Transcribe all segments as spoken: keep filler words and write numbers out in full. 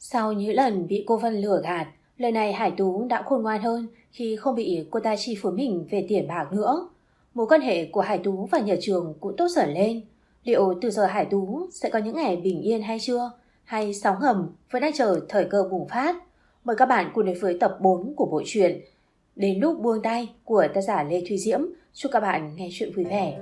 Sau những lần bị cô Vân lừa gạt, lần này Hải Tú đã khôn ngoan hơn khi không bị cô ta chi phối mình về tiền bạc nữa. Mối quan hệ của Hải Tú và nhà trường cũng tốt dần lên. Liệu từ giờ Hải Tú sẽ có những ngày bình yên hay chưa? Hay sóng ngầm vẫn đang chờ thời cơ bùng phát? Mời các bạn cùng đến với tập bốn của bộ truyện Đến lúc buông tay của tác giả Lê Thùy Diễm. Chúc các bạn nghe chuyện vui vẻ.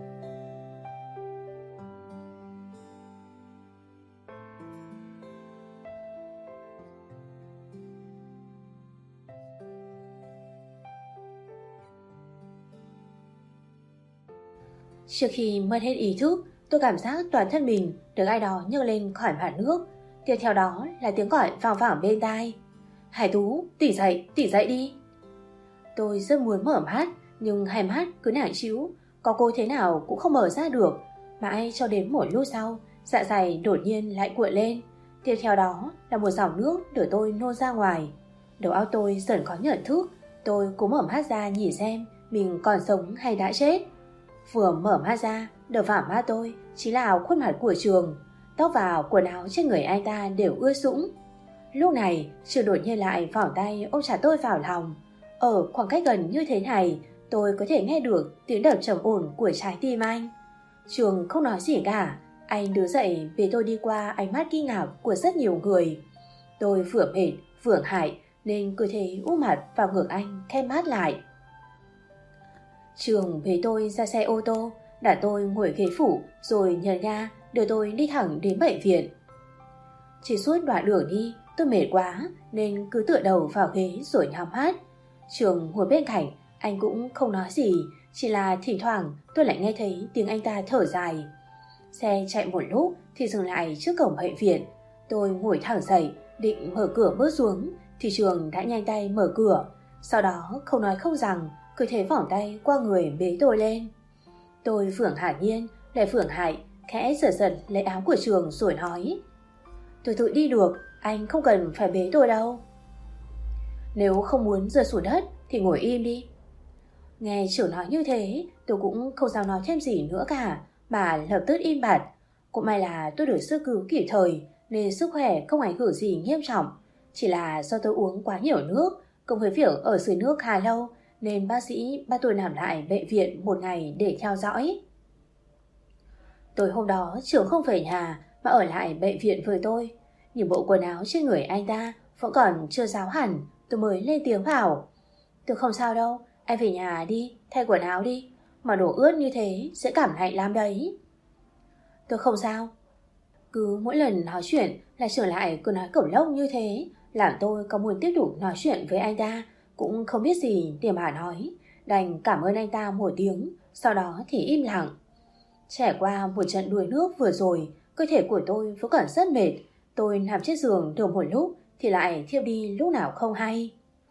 Trước khi mất hết ý thức, tôi cảm giác toàn thân mình được ai đó nhấc lên khỏi mặt nước. Tiếp theo đó là tiếng gọi vang vẳng bên tai. Hải Tú, tỉnh dậy, tỉnh dậy đi. Tôi rất muốn mở mắt, nhưng hai mắt cứ nặng trĩu, có cố thế nào cũng không mở ra được. Mãi cho đến một lúc sau, dạ dày đột nhiên lại cuộn lên. Tiếp theo đó là một dòng nước đưa tôi nôn ra ngoài. Đầu óc tôi dần có nhận thức, tôi cố mở mắt ra nhìn xem mình còn sống hay đã chết. Vừa mở mắt ra, đập vào mắt tôi chính là khuôn mặt của Trường. Tóc và quần áo trên người anh ta đều ướt sũng. Lúc này Trường đột nhiên lại vòng tay ôm chặt tôi vào lòng. Ở khoảng cách gần như thế này, tôi có thể nghe được tiếng đập trầm ổn của trái tim anh. Trường không nói gì cả. Anh đứng dậy về tôi đi qua ánh mắt kinh ngạc của rất nhiều người. Tôi vừa mệt vừa hại nên cứ thế úp mặt vào ngực anh khép mắt lại. Trường bế tôi ra xe ô tô, đặt tôi ngồi ghế phụ rồi nhờ ga đưa tôi đi thẳng đến bệnh viện. Chỉ suốt đoạn đường đi tôi mệt quá nên cứ tựa đầu vào ghế rồi nhắm mắt. Trường ngồi bên cạnh, anh cũng không nói gì, chỉ là thỉnh thoảng tôi lại nghe thấy tiếng anh ta thở dài. Xe chạy một lúc thì dừng lại trước cổng bệnh viện. Tôi ngồi thẳng dậy định mở cửa bước xuống thì Trường đã nhanh tay mở cửa. Sau đó không nói không rằng cứ thế vòng tay qua người bế tôi lên. Tôi phưởng hả nhiên lại phưởng hại, khẽ giật giật lấy áo của Trường rồi nói: Tôi tự đi được, anh không cần phải bế tôi đâu. Nếu không muốn rơi xuống đất thì ngồi im đi. Nghe Trường nói như thế, tôi cũng không dám nói thêm gì nữa cả, mà lập tức im bặt. Cũng may là tôi được sơ cứu kịp thời nên sức khỏe không ảnh hưởng gì nghiêm trọng. Chỉ là do tôi uống quá nhiều nước, cộng với việc ở dưới nước khá lâu nên bác sĩ bắt tôi nằm lại bệnh viện một ngày để theo dõi. Tối hôm đó Trường không về nhà mà ở lại bệnh viện với tôi. Những bộ quần áo trên người anh ta vẫn còn chưa ráo hẳn, tôi mới lên tiếng bảo: Tôi không sao đâu, anh về nhà đi, thay quần áo đi, mà đồ ướt như thế sẽ cảm lạnh lắm đấy. Tôi không sao. Cứ mỗi lần nói chuyện là Trường lại cứ nói cẩu lốc như thế, làm tôi có muốn tiếp tục nói chuyện với anh ta cũng không biết gì để mà nói, đành cảm ơn anh ta một tiếng, sau đó thì im lặng. Trải qua một trận đuối nước vừa rồi, cơ thể của tôi vẫn còn rất mệt. Tôi nằm trên giường được một lúc thì lại thiếp đi lúc nào không hay.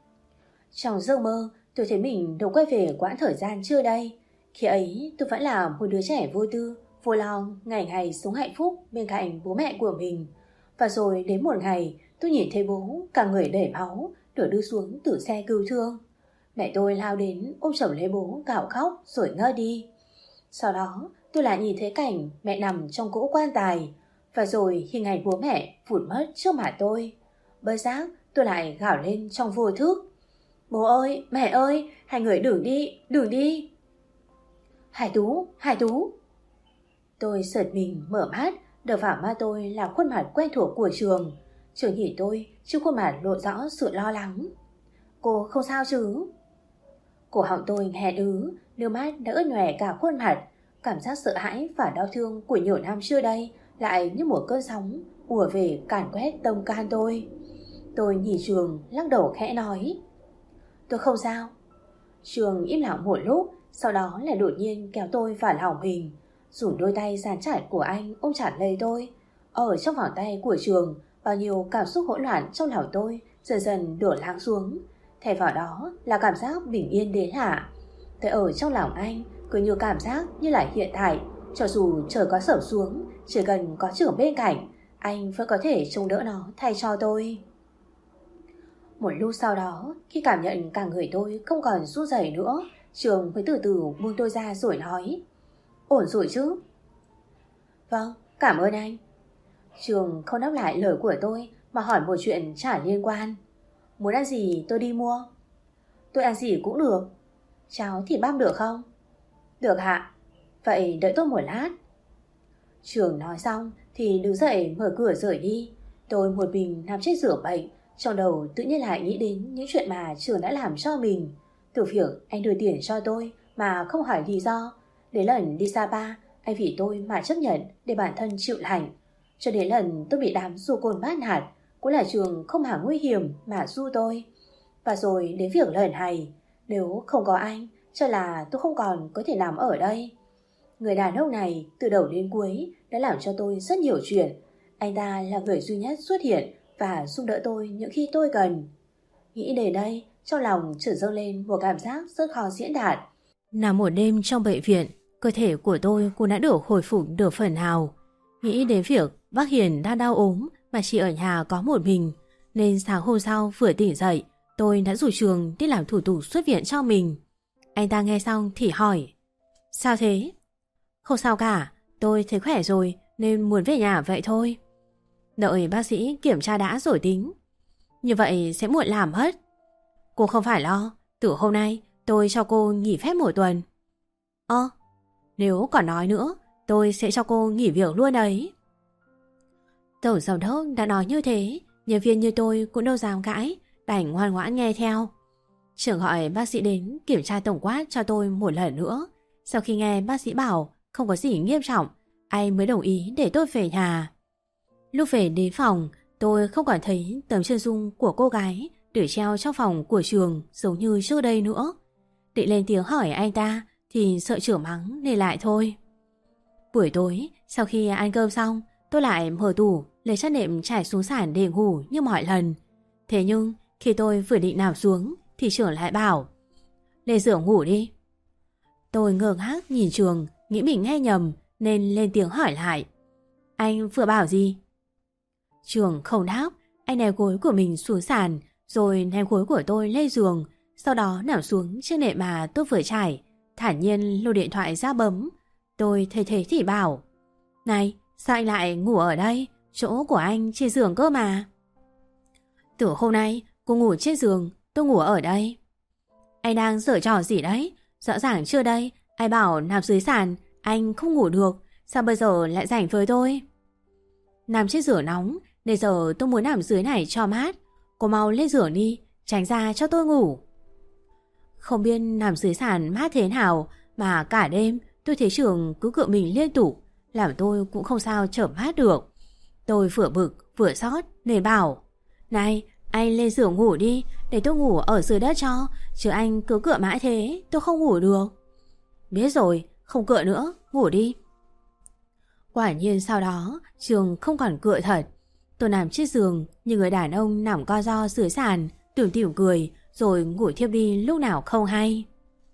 Trong giấc mơ, tôi thấy mình được quay về quãng thời gian trước đây. Khi ấy tôi vẫn là một đứa trẻ vô tư, vô lo, ngày ngày sống hạnh phúc bên cạnh bố mẹ của mình. Và rồi đến một ngày tôi nhìn thấy bố cả người đầy máu được đưa xuống từ xe cứu thương. Mẹ tôi lao đến ôm chầm lấy bố gào khóc rồi ngất đi. Sau đó tôi lại nhìn thấy cảnh mẹ nằm trong cỗ quan tài. Và rồi hình ảnh bố mẹ vụt mất trước mặt tôi. Bất giác tôi lại gào lên trong vô thức: Bố ơi, mẹ ơi, hai người đừng đi, đừng đi. Hải Tú, Hải Tú. Tôi giật mình mở mắt, đập vào mắt tôi là khuôn mặt quen thuộc của Trường. Trường nhìn tôi, trước khuôn mặt lộ rõ sự lo lắng. Cô không sao chứ? Cổ họng tôi nghẹn ứ, nước mắt đã ướt nhòe cả khuôn mặt. Cảm giác sợ hãi và đau thương của nhiều năm trước đây lại như một cơn sóng ùa về càn quét tâm can tôi. Tôi nhìn Trường lắc đầu khẽ nói: Tôi không sao. Trường im lặng một lúc, sau đó lại đột nhiên kéo tôi vào lòng mình, dùng đôi tay dán chặt của anh ôm chặt lấy tôi. Ở trong vòng tay của Trường, bao nhiêu cảm xúc hỗn loạn trong lòng tôi dần dần đổ lắng xuống. Thay vào đó là cảm giác bình yên đến lạ. Tôi ở trong lòng anh cứ như cảm giác như là hiện tại, cho dù trời có sập xuống, chỉ cần có Trường bên cạnh, anh vẫn có thể chống đỡ nó thay cho tôi. Một lúc sau đó, khi cảm nhận cả người tôi không còn run rẩy nữa, Trường mới từ từ buông tôi ra rồi nói: Ổn rồi chứ? Vâng, cảm ơn anh. Trường không đáp lại lời của tôi mà hỏi một chuyện chả liên quan. Muốn ăn gì tôi đi mua. Tôi ăn gì cũng được. Cháo thịt băm được không? Được hạ. Vậy đợi tôi một lát. Trường nói xong thì đứng dậy mở cửa rời đi. Tôi một mình nằm trên giường bệnh, trong đầu tự nhiên lại nghĩ đến những chuyện mà Trường đã làm cho mình. Từ việc anh đưa tiền cho tôi mà không hỏi lý do, đến lần đi Sapa anh vì tôi mà chấp nhận để bản thân chịu lạnh, cho đến lần tôi bị đám du côn bắt nạt, cũng là Trường không hẳn nguy hiểm mà du tôi. Và rồi đến việc lần này, nếu không có anh, chắc là tôi không còn có thể nằm ở đây. Người đàn ông này từ đầu đến cuối đã làm cho tôi rất nhiều chuyện. Anh ta là người duy nhất xuất hiện và giúp đỡ tôi những khi tôi cần. Nghĩ đến đây, trong lòng chợt dâng lên một cảm giác rất khó diễn đạt. Nằm một đêm trong bệnh viện, cơ thể của tôi cũng đã được hồi phục được phần nào. Nghĩ đến việc bác Hiền đang đau ốm mà chỉ ở nhà có một mình, nên sáng hôm sau vừa tỉnh dậy, tôi đã rủ Trường đi làm thủ tục xuất viện cho mình. Anh ta nghe xong thì hỏi: Sao thế? Không sao cả, tôi thấy khỏe rồi nên muốn về nhà vậy thôi. Đợi bác sĩ kiểm tra đã rồi tính. Như vậy sẽ muộn làm hết. Cô không phải lo, từ hôm nay tôi cho cô nghỉ phép một tuần. Ơ, nếu còn nói nữa, tôi sẽ cho cô nghỉ việc luôn đấy. Tổng giám đốc đã nói như thế, nhân viên như tôi cũng đâu dám cãi, đành ngoan ngoãn nghe theo. Trưởng gọi bác sĩ đến kiểm tra tổng quát cho tôi một lần nữa. Sau khi nghe bác sĩ bảo không có gì nghiêm trọng, anh mới đồng ý để tôi về nhà. Lúc về đến phòng, tôi không còn thấy tấm chân dung của cô gái được treo trong phòng của Trường giống như trước đây nữa. Định lên tiếng hỏi anh ta thì sợ trưởng mắng nên lại thôi. Buổi tối, sau khi ăn cơm xong, tôi lại mở tủ lấy chăn nệm trải xuống sàn để ngủ như mọi lần. Thế nhưng khi tôi vừa định nằm xuống thì Trường lại bảo: Lên giường ngủ đi. Tôi ngơ ngác nhìn Trường, nghĩ mình nghe nhầm nên lên tiếng hỏi lại: Anh vừa bảo gì? Trường không đáp, anh ném gối của mình xuống sàn rồi ném gối của tôi lên giường, sau đó nằm xuống chiếc nệm mà tôi vừa trải, thản nhiên lôi điện thoại ra bấm. Tôi thấy thế thì bảo: Này, sao anh lại ngủ ở đây? Chỗ của anh trên giường cơ mà. Từ hôm nay cô ngủ trên giường, tôi ngủ ở đây. Anh đang giở trò gì đấy? Rõ ràng chưa đây ai bảo nằm dưới sàn anh không ngủ được, sao bây giờ lại rảnh với tôi? Nằm trên giường nóng, nên giờ tôi muốn nằm dưới này cho mát. Cô mau lên giường đi, tránh ra cho tôi ngủ. Không biết nằm dưới sàn mát thế nào mà cả đêm tôi thấy Trường cứ cựa mình liên tục, làm tôi cũng không sao chợp mắt được. Tôi vừa bực vừa xót nên bảo: Này, anh lên giường ngủ đi, để tôi ngủ ở dưới đất cho, chứ anh cứ cựa mãi thế tôi không ngủ được. Biết rồi, không cựa nữa, ngủ đi. Quả nhiên sau đó Trường không còn cựa thật. Tôi nằm trên giường như người đàn ông nằm co ro dưới sàn, tủm tỉm cười rồi ngủ thiếp đi lúc nào không hay.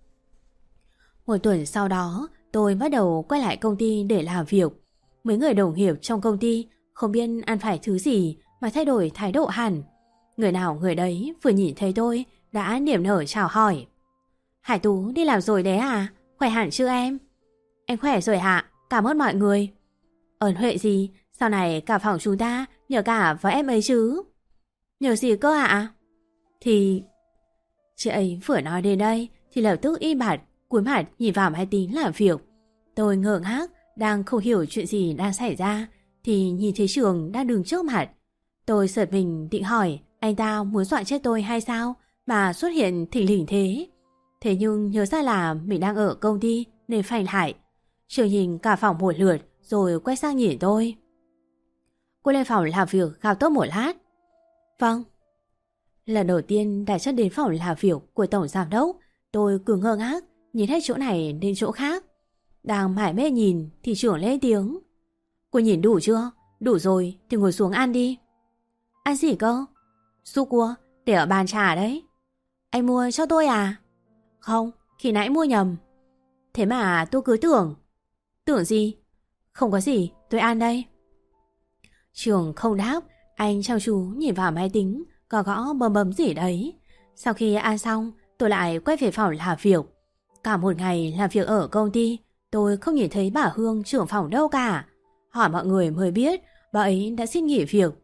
Một tuần sau đó, tôi bắt đầu quay lại công ty để làm việc. Mấy người đồng nghiệp trong công ty không biết ăn phải thứ gì mà thay đổi thái độ hẳn. Người nào người đấy vừa nhìn thấy tôi đã niềm nở chào hỏi: Hải Tú đi làm rồi đấy à? Khỏe hẳn chưa em? Em khỏe rồi ạ, cảm ơn mọi người. Ơn huệ gì, sau này cả phòng chúng ta nhờ cả với em ấy chứ. Nhờ gì cơ ạ? Thì... Chị ấy vừa nói đến đây thì lập tức im bặt, cúi mặt nhìn vào máy tính làm việc. Tôi ngơ ngác, đang không hiểu chuyện gì đang xảy ra thì nhìn thấy Trường đang đứng trước mặt. Tôi giật mình định hỏi anh ta muốn dọa chết tôi hay sao mà xuất hiện thình lình thế. Thế nhưng nhớ ra là mình đang ở công ty nên phanh lại. Trường nhìn cả phòng một lượt rồi quay sang nhìn tôi. Cô lên phòng làm việc gặp tôi một lát. Vâng. Lần đầu tiên đặt chân đến phòng làm việc của tổng giám đốc, tôi cứ ngơ ngác nhìn hết chỗ này đến chỗ khác. Đang mải mê nhìn thì Trưởng lên tiếng: Cô nhìn đủ chưa? Đủ rồi thì ngồi xuống ăn đi. Ăn gì cơ? Su cua để ở bàn trà đấy. Anh mua cho tôi à? Không, khi nãy mua nhầm. Thế mà tôi cứ tưởng. Tưởng gì? Không có gì, tôi ăn đây. Trường không đáp, anh chăm chú nhìn vào máy tính, gõ gõ bấm bấm gì đấy. Sau khi ăn xong, tôi lại quay về phòng làm việc. Cả một ngày làm việc ở công ty, tôi không nhìn thấy bà Hương trưởng phòng đâu cả. Hỏi mọi người mới biết bà ấy đã xin nghỉ việc.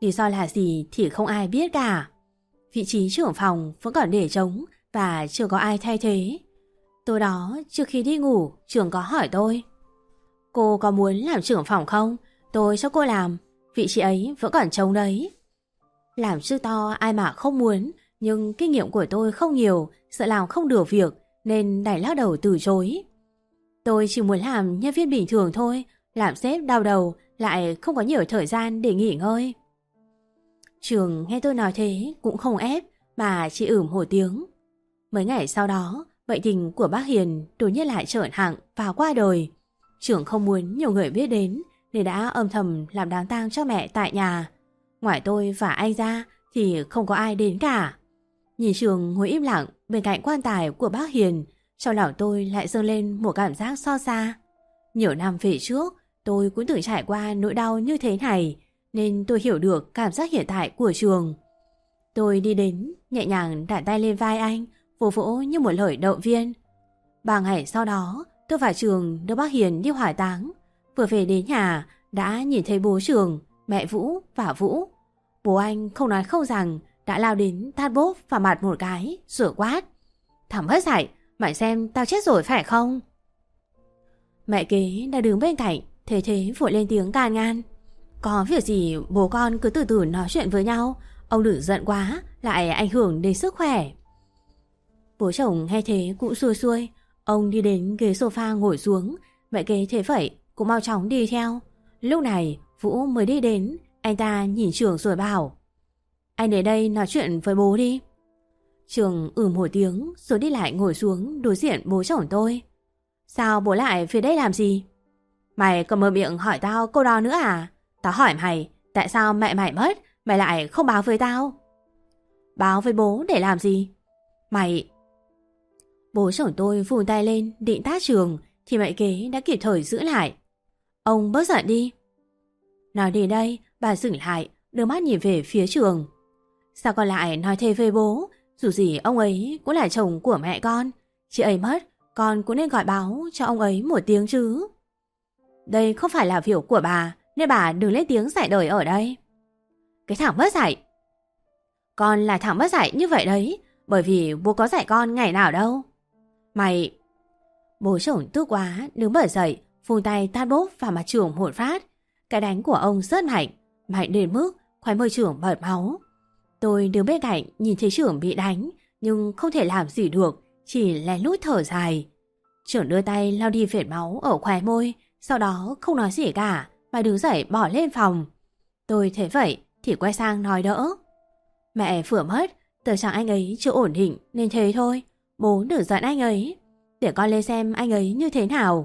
Lý do là gì thì không ai biết cả. Vị trí trưởng phòng vẫn còn để trống và chưa có ai thay thế. Tối đó trước khi đi ngủ, trưởng có hỏi tôi: cô có muốn làm trưởng phòng không? Tôi cho cô làm, vị trí ấy vẫn còn trống đấy. Làm chức to ai mà không muốn, nhưng kinh nghiệm của tôi không nhiều, sợ làm không được việc nên đành lắc đầu từ chối. Tôi chỉ muốn làm nhân viên bình thường thôi, làm sếp đau đầu lại không có nhiều thời gian để nghỉ ngơi. Trường nghe tôi nói thế cũng không ép mà chỉ ửm một tiếng. Mấy ngày sau đó, bệnh tình của bác Hiền đột nhiên lại trở nặng và qua đời. Trường không muốn nhiều người biết đến nên đã âm thầm làm đám tang cho mẹ tại nhà. Ngoài tôi và anh ra thì không có ai đến cả. Nhìn Trường ngồi im lặng bên cạnh quan tài của bác Hiền, trong lòng tôi lại dâng lên một cảm giác xót xa. Nhiều năm về trước, tôi cũng từng trải qua nỗi đau như thế này, nên tôi hiểu được cảm giác hiện tại của Trường. Tôi đi đến, nhẹ nhàng đặt tay lên vai anh, vỗ vỗ như một lời động viên. Ba ngày sau đó, tôi và Trường đưa bác Hiền đi hỏa táng. Vừa về đến nhà, đã nhìn thấy bố Trường, mẹ Vũ và Vũ. Bố anh không nói không rằng đã lao đến tát bốp vào mặt một cái, rồi quát: thằng mất dạy, mày xem tao chết rồi phải không? Mẹ kế đã đứng bên cạnh, thế thế vội lên tiếng can ngăn: có việc gì bố con cứ từ từ nói chuyện với nhau, ông đừng giận quá, lại ảnh hưởng đến sức khỏe. Bố chồng nghe thế cũng xuôi xuôi, ông đi đến ghế sofa ngồi xuống. Mẹ kế thế vậy cũng mau chóng đi theo. Lúc này Vũ mới đi đến, anh ta nhìn Trường rồi bảo: anh đến đây nói chuyện với bố đi. Trường ừ một tiếng rồi đi lại ngồi xuống đối diện bố chồng tôi. Sao bố lại phía đây làm gì? Mày còn mở miệng hỏi tao câu đó nữa à? Tao hỏi mày, tại sao mẹ mày mất, mày lại không báo với tao? Báo với bố để làm gì? Mày... Bố chồng tôi vùn tay lên định tát Trường thì mẹ kế đã kịp thời giữ lại. Ông bớt giận đi. Nói đến đây, bà dừng lại, đưa mắt nhìn về phía Trường. Sao con lại nói thế với bố? Dù gì ông ấy cũng là chồng của mẹ con. Chị ấy mất, con cũng nên gọi báo cho ông ấy một tiếng chứ. Đây không phải là việc của bà, nên bà đừng lên tiếng giải đời ở đây. Cái thằng mất dạy. Con là thằng mất dạy như vậy đấy, bởi vì bố có dạy con ngày nào đâu. Mày... Bố chồng tức quá, đứng bật dậy, vung tay tát bốp vào mặt Trường một phát. Cái đánh của ông rất mạnh, mạnh đến mức khóe môi Trường bật máu. Tôi đứng bên cạnh nhìn thấy Trường bị đánh, nhưng không thể làm gì được, chỉ lén lút thở dài. Trường đưa tay lau đi vệt máu ở khóe môi, sau đó không nói gì cả mà đứng dậy bỏ lên phòng. Tôi thấy vậy thì quay sang nói đỡ: mẹ vừa mất, tưởng rằng anh ấy chưa ổn định nên thế thôi, bố đừng giận anh ấy, để con lên xem anh ấy như thế nào.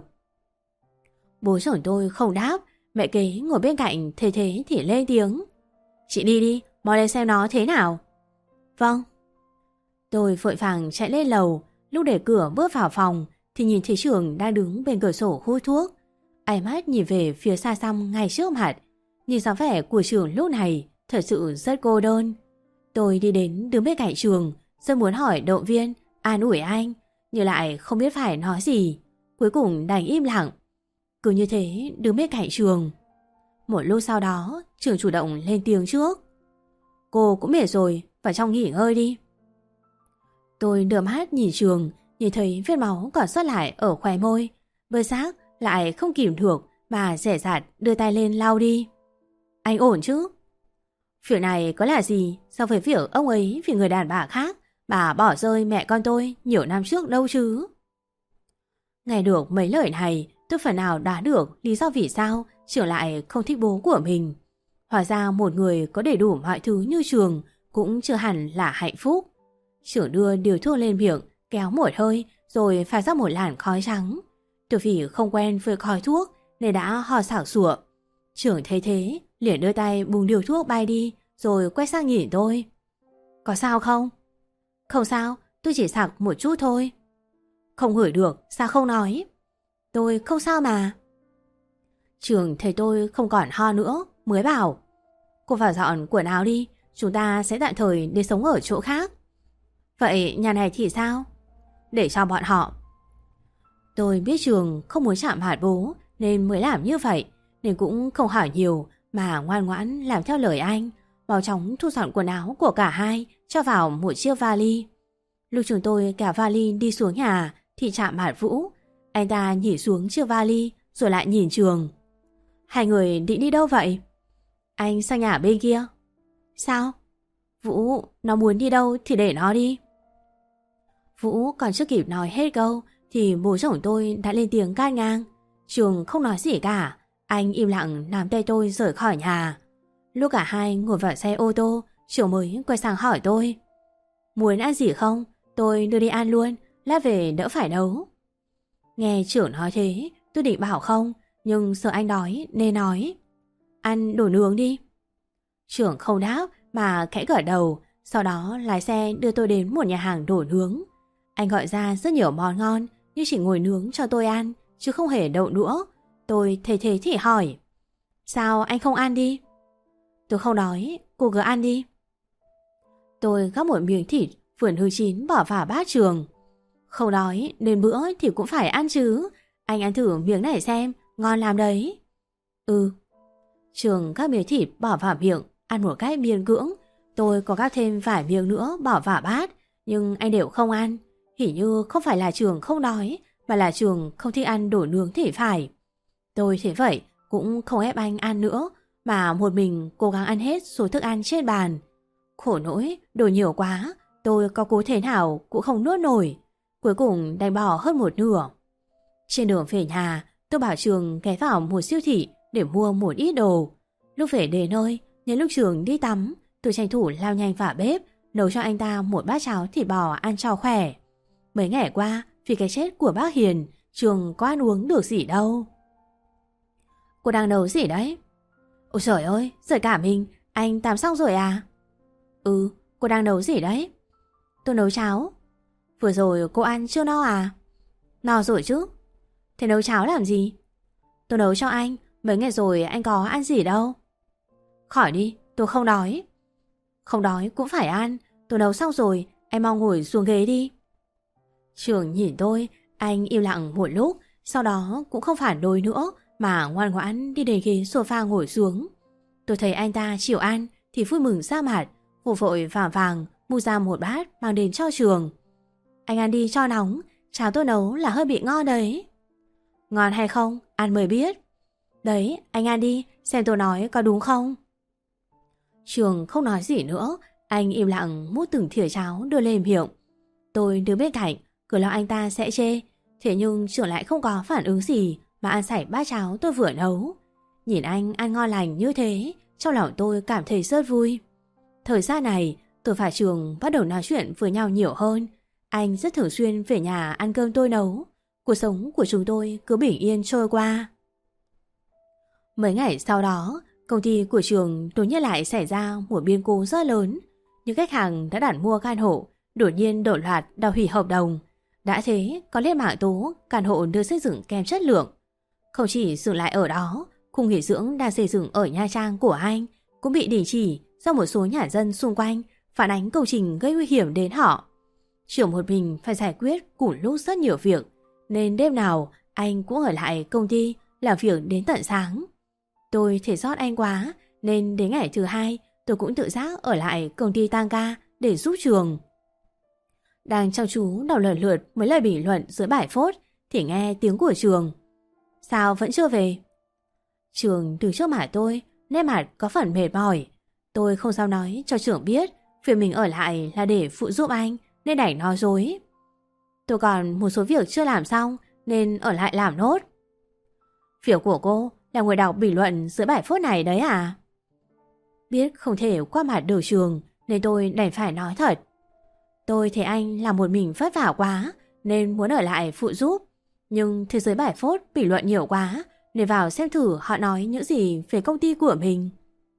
Bố chồng tôi không đáp. Mẹ kế ngồi bên cạnh thế thế thì lên tiếng: chị đi đi, mau lên xem nó thế nào. Vâng. Tôi vội vàng chạy lên lầu. Lúc để cửa bước vào phòng thì nhìn thấy Trường đang đứng bên cửa sổ hút thuốc. Ánh mắt nhìn về phía xa xăm ngay trước mặt. Nhìn dáng vẻ của Trường lúc này thật sự rất cô đơn. Tôi đi đến đứng bên cạnh Trường, rất muốn hỏi động viên, an ủi anh, nhưng lại không biết phải nói gì. Cuối cùng đành im lặng. Cứ như thế đứng bên cạnh Trường. Một lúc sau đó Trường chủ động lên tiếng trước: cô cũng mệt rồi, vào trong nghỉ ngơi đi. Tôi đưa mắt nhìn Trường, nhìn thấy vết máu còn sót lại ở khóe môi, bơ giác lại không kìm được mà dè dặt đưa tay lên lau đi. Anh ổn chứ? Việc này có là gì so với việc ông ấy vì người đàn bà khác mà bỏ rơi mẹ con tôi nhiều năm trước đâu chứ? Nghe được mấy lời này, tôi phần nào đoán được lý do vì sao Trường lại không thích bố của mình. Hóa ra một người có đầy đủ mọi thứ như Trường cũng chưa hẳn là hạnh phúc. Trường đưa điều thuốc lên miệng, kéo một hơi rồi phả ra một làn khói trắng. Tôi vì không quen với khói thuốc nên đã ho sảng sủa. Trường thấy thế, liền đưa tay bùng điều thuốc bay đi rồi quay sang nhìn tôi. Có sao không? Không sao, tôi chỉ sặc một chút thôi. Không ngửi được, sao không nói? Tôi không sao mà. Trường thấy tôi không còn ho nữa mới bảo: cô vào dọn quần áo đi, chúng ta sẽ tạm thời đi sống ở chỗ khác. Vậy nhà này thì sao? Để cho bọn họ. Tôi biết Trường không muốn chạm mặt bố nên mới làm như vậy, nên cũng không hỏi nhiều mà ngoan ngoãn làm theo lời anh. mau chóng thu dọn quần áo của cả hai cho vào một chiếc vali. Lúc chúng tôi cả vali đi xuống nhà thì chạm mặt Vũ. Anh ta nhìn xuống chiếc vali rồi lại nhìn Trường. Hai người định đi đâu vậy? Anh sang nhà bên kia. Sao? Vũ, nó muốn đi đâu thì để nó đi. Vũ còn chưa kịp nói hết câu thì bố chồng tôi đã lên tiếng can ngang. Trường không nói gì cả. Anh im lặng nắm tay tôi rời khỏi nhà. Lúc cả hai ngồi vào xe ô tô, Trường mới quay sang hỏi tôi. Muốn ăn gì không? Tôi đưa đi ăn luôn, lát về đỡ phải nấu. Nghe Trường nói thế, tôi định bảo không, nhưng sợ anh đói nên nói. Ăn đồ nướng đi. Trường không đáp mà khẽ gật đầu, sau đó lái xe đưa tôi đến một nhà hàng đồ nướng. Anh gọi ra rất nhiều món ngon, nhưng chỉ ngồi nướng cho tôi ăn, chứ không hề đậu đũa. Tôi thế thế thì hỏi. Sao anh không ăn đi? Tôi không đói, cô cứ ăn đi. Tôi gắp một miếng thịt vừa nướng chín bỏ vào bát Trường. Không đói, đến bữa thì cũng phải ăn chứ. Anh ăn thử miếng này xem, ngon lắm đấy. Ừ. Trường gắp miếng thịt bỏ vào miệng, ăn một cách miên cưỡng. Tôi có gắp thêm vài miếng nữa bỏ vào bát, nhưng anh đều không ăn. Hình như không phải là Trường không đói, mà là Trường không thích ăn đồ nướng thì phải. Tôi thế vậy cũng không ép anh ăn nữa, mà một mình cố gắng ăn hết số thức ăn trên bàn. Khổ nỗi, đồ nhiều quá, tôi có cố thế nào cũng không nuốt nổi. Cuối cùng đành bỏ hơn một nửa. Trên đường về nhà, tôi bảo Trường ghé vào một siêu thị để mua một ít đồ. Lúc về đến nơi, nhân lúc Trường đi tắm, tôi tranh thủ lao nhanh vào bếp, nấu cho anh ta một bát cháo thịt bò ăn cho khỏe. Mấy ngày qua, vì cái chết của bác Hiền, Trường có ăn uống được gì đâu. Cô đang nấu gì đấy? Ôi trời ơi, giời cả mình, anh tắm xong rồi à? Ừ, cô đang nấu gì đấy? Tôi nấu cháo. Vừa rồi cô ăn chưa no à? No rồi chứ. Thế nấu cháo làm gì? Tôi nấu cho anh, mấy ngày rồi anh có ăn gì đâu. Khỏi đi, tôi không đói. Không đói cũng phải ăn, tôi nấu xong rồi, anh mau ngồi xuống ghế đi. Trường nhìn tôi, anh im lặng một lúc, sau đó cũng không phản đối nữa, mà ngoan ngoãn đi đến ghế sofa ngồi xuống. Tôi thấy anh ta chịu ăn thì vui mừng ra mặt, vội vội vàng vàng mua ra một bát mang đến cho Trường. Anh ăn đi cho nóng, cháo tôi nấu là hơi bị ngon đấy. Ngon hay không, ăn mới biết. Đấy, anh ăn đi, xem tôi nói có đúng không. Trường không nói gì nữa, anh im lặng múc từng thìa cháo đưa lên miệng. Tôi đứng bên cạnh, cứ lo anh ta sẽ chê, thế nhưng Trường lại không có phản ứng gì mà ăn sạch bát cháo tôi vừa nấu. Nhìn anh ăn ngon lành như thế, trong lòng tôi cảm thấy rất vui. Thời gian này, tôi và Trường bắt đầu nói chuyện với nhau nhiều hơn. Anh rất thường xuyên về nhà ăn cơm tôi nấu. Cuộc sống của chúng tôi cứ bình yên trôi qua. Mấy ngày sau đó, công ty của Trường đột nhiên lại xảy ra một biến cố rất lớn. Những khách hàng đã đặt mua căn hộ đột nhiên đổ loạt đòi hủy hợp đồng. Đã thế, có lên mạng tố căn hộ được xây dựng kém chất lượng. Không chỉ dừng lại ở đó, khu nghỉ dưỡng đang xây dựng ở Nha Trang của anh cũng bị đình chỉ do một số nhà dân xung quanh phản ánh công trình gây nguy hiểm đến họ. Trường một mình phải giải quyết cùng lúc rất nhiều việc, nên đêm nào anh cũng ở lại công ty làm việc đến tận sáng. Tôi thể xót anh quá, nên đến ngày thứ hai tôi cũng tự giác ở lại công ty tăng ca để giúp Trường. Đang chăm chú đọc lần lượt mấy lời bình luận dưới bài phốt thì nghe tiếng của Trường. Sao vẫn chưa về? Trường đứng trước mặt tôi, nét mặt có phần mệt mỏi. Tôi không sao nói cho Trường biết việc mình ở lại là để phụ giúp anh, nên đành nói dối. Tôi còn một số việc chưa làm xong nên ở lại làm nốt. Việc của cô là người đọc bình luận dưới bài phốt này đấy à? Biết không thể qua mặt được Trường nên tôi đành phải nói thật. Tôi thấy anh làm một mình vất vả quá nên muốn ở lại phụ giúp. Nhưng thế giới bài phốt bình luận nhiều quá nên vào xem thử họ nói những gì về công ty của mình.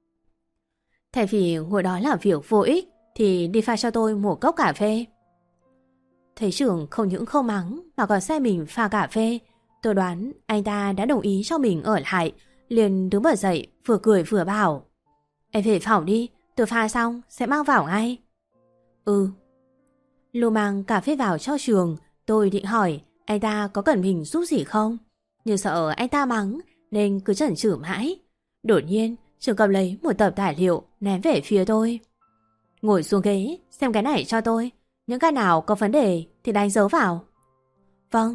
Thay vì ngồi đó làm việc vô ích thì đi pha cho tôi một cốc cà phê. Thấy Trường không những không mắng mà còn xem mình pha cà phê, tôi đoán anh ta đã đồng ý cho mình ở lại, liền đứng bật dậy vừa cười vừa bảo. Em về phòng đi, tôi pha xong sẽ mang vào ngay. Ừ. Lúc mang cà phê vào cho Trường, tôi định hỏi anh ta có cần mình giúp gì không, nhưng sợ anh ta mắng nên cứ chần chừ mãi. Đột nhiên Trường cầm lấy một tập tài liệu ném về phía tôi. Ngồi xuống ghế, xem cái này cho tôi. Những cái nào có vấn đề thì đánh dấu vào. Vâng.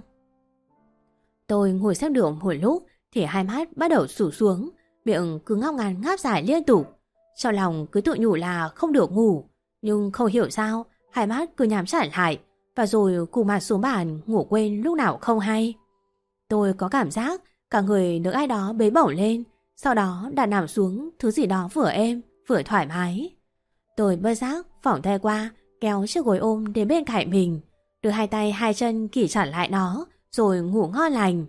Tôi ngồi xem được một lúc thì hai mắt bắt đầu sụt xuống, miệng cứ ngáp ngắn ngáp dài liên tục. Trong lòng cứ tự nhủ là không được ngủ, nhưng không hiểu sao hai mắt cứ nhắm chặt lại, và rồi cù mặt xuống bàn ngủ quên lúc nào không hay. Tôi có cảm giác cả người được ai đó bế bổng lên, sau đó đặt nằm xuống thứ gì đó vừa êm vừa thoải mái. Tôi bất giác phỏng tay qua, kéo chiếc gối ôm đến bên cạnh mình, đưa hai tay hai chân kỷ chặt lại nó, rồi ngủ ngon lành.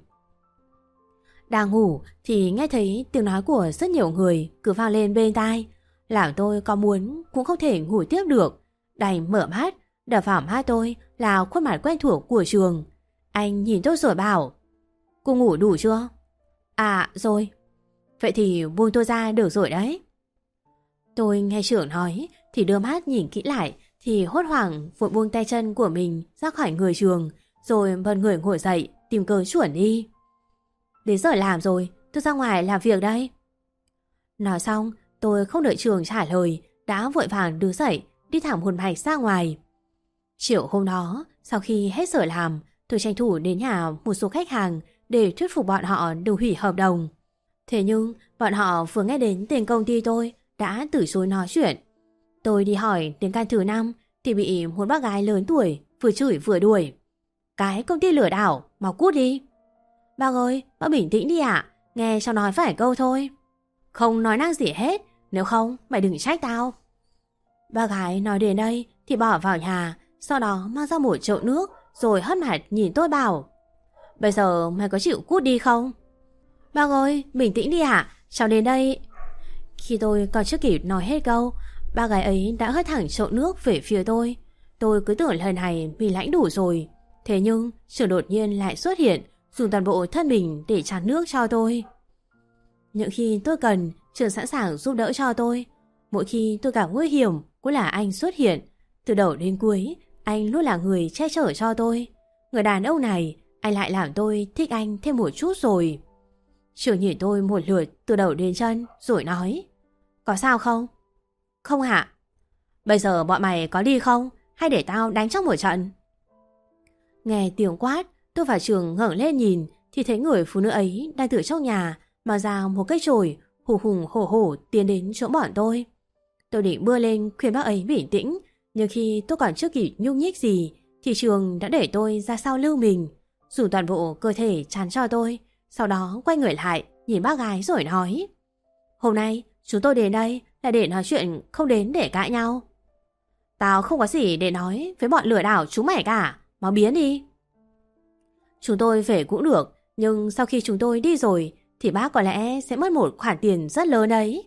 Đang ngủ thì nghe thấy tiếng nói của rất nhiều người cứ vang lên bên tai, làm tôi có muốn cũng không thể ngủ tiếp được. Đành mở mắt, đập vào mắt tôi là khuôn mặt quen thuộc của Trường. Anh nhìn tôi rồi bảo: Cô ngủ đủ chưa? À rồi. Vậy thì buông tôi ra được rồi đấy. Tôi nghe Trường nói thì đưa mắt nhìn kỹ lại, thì hốt hoảng vội buông tay chân của mình ra khỏi người Trường, rồi bật người ngồi dậy tìm cớ chuẩn đi. Đến giờ làm rồi, tôi ra ngoài làm việc đây. Nói xong, tôi không đợi Trường trả lời, đã vội vàng đứng dậy đi thẳng một mạch ra ngoài. Chiều hôm đó, sau khi hết giờ làm, tôi tranh thủ đến nhà một số khách hàng để thuyết phục bọn họ được hủy hợp đồng. Thế nhưng bọn họ vừa nghe đến tên công ty tôi đã từ chối nói chuyện. Tôi đi hỏi đến căn thứ năm thì bị một bác gái lớn tuổi vừa chửi vừa đuổi: Cái công ty lừa đảo, mau cút đi. Bác ơi, bác bình tĩnh đi ạ, nghe cháu nói phải câu thôi. Không nói năng gì hết, nếu không mày đừng trách tao. Bác gái nói đến đây thì bỏ vào nhà, sau đó mang ra một chậu nước rồi hất mặt nhìn tôi bảo: Bây giờ mày có chịu cút đi không? Bác ơi, bình tĩnh đi ạ, cháu đến đây. Khi tôi còn chưa kịp nói hết câu, bác gái ấy đã hất thẳng chậu nước về phía tôi. Tôi cứ tưởng lần này mình lãnh đủ rồi. Thế nhưng Trường đột nhiên lại xuất hiện, dùng toàn bộ thân mình để chắn nước cho tôi. Những khi tôi cần, Trường sẵn sàng giúp đỡ cho tôi. Mỗi khi tôi gặp nguy hiểm cũng là anh xuất hiện. Từ đầu đến cuối, anh luôn là người che chở cho tôi. Người đàn ông này, anh lại làm tôi thích anh thêm một chút rồi. Trường nhìn tôi một lượt từ đầu đến chân rồi nói: Có sao không? Không hả? Bây giờ bọn mày có đi không? Hay để tao đánh trong một trận? Nghe tiếng quát, tôi và Trường ngẩng lên nhìn thì thấy người phụ nữ ấy đang từ trong nhà mà ra một cái chổi, hùng hùng hổ hổ tiến đến chỗ bọn tôi. Tôi định bưa lên khuyên bác ấy bình tĩnh, nhưng khi tôi còn chưa kịp nhúc nhích gì thì Trường đã để tôi ra sau lưng mình, dùng toàn bộ cơ thể chắn cho tôi, sau đó quay người lại nhìn bác gái rồi nói: Hôm nay chúng tôi đến đây là để nói chuyện, không đến để cãi nhau. Tao không có gì để nói với bọn lừa đảo chúng mày cả, mau biến đi. Chúng tôi về cũng được, nhưng sau khi chúng tôi đi rồi thì bác có lẽ sẽ mất một khoản tiền rất lớn đấy.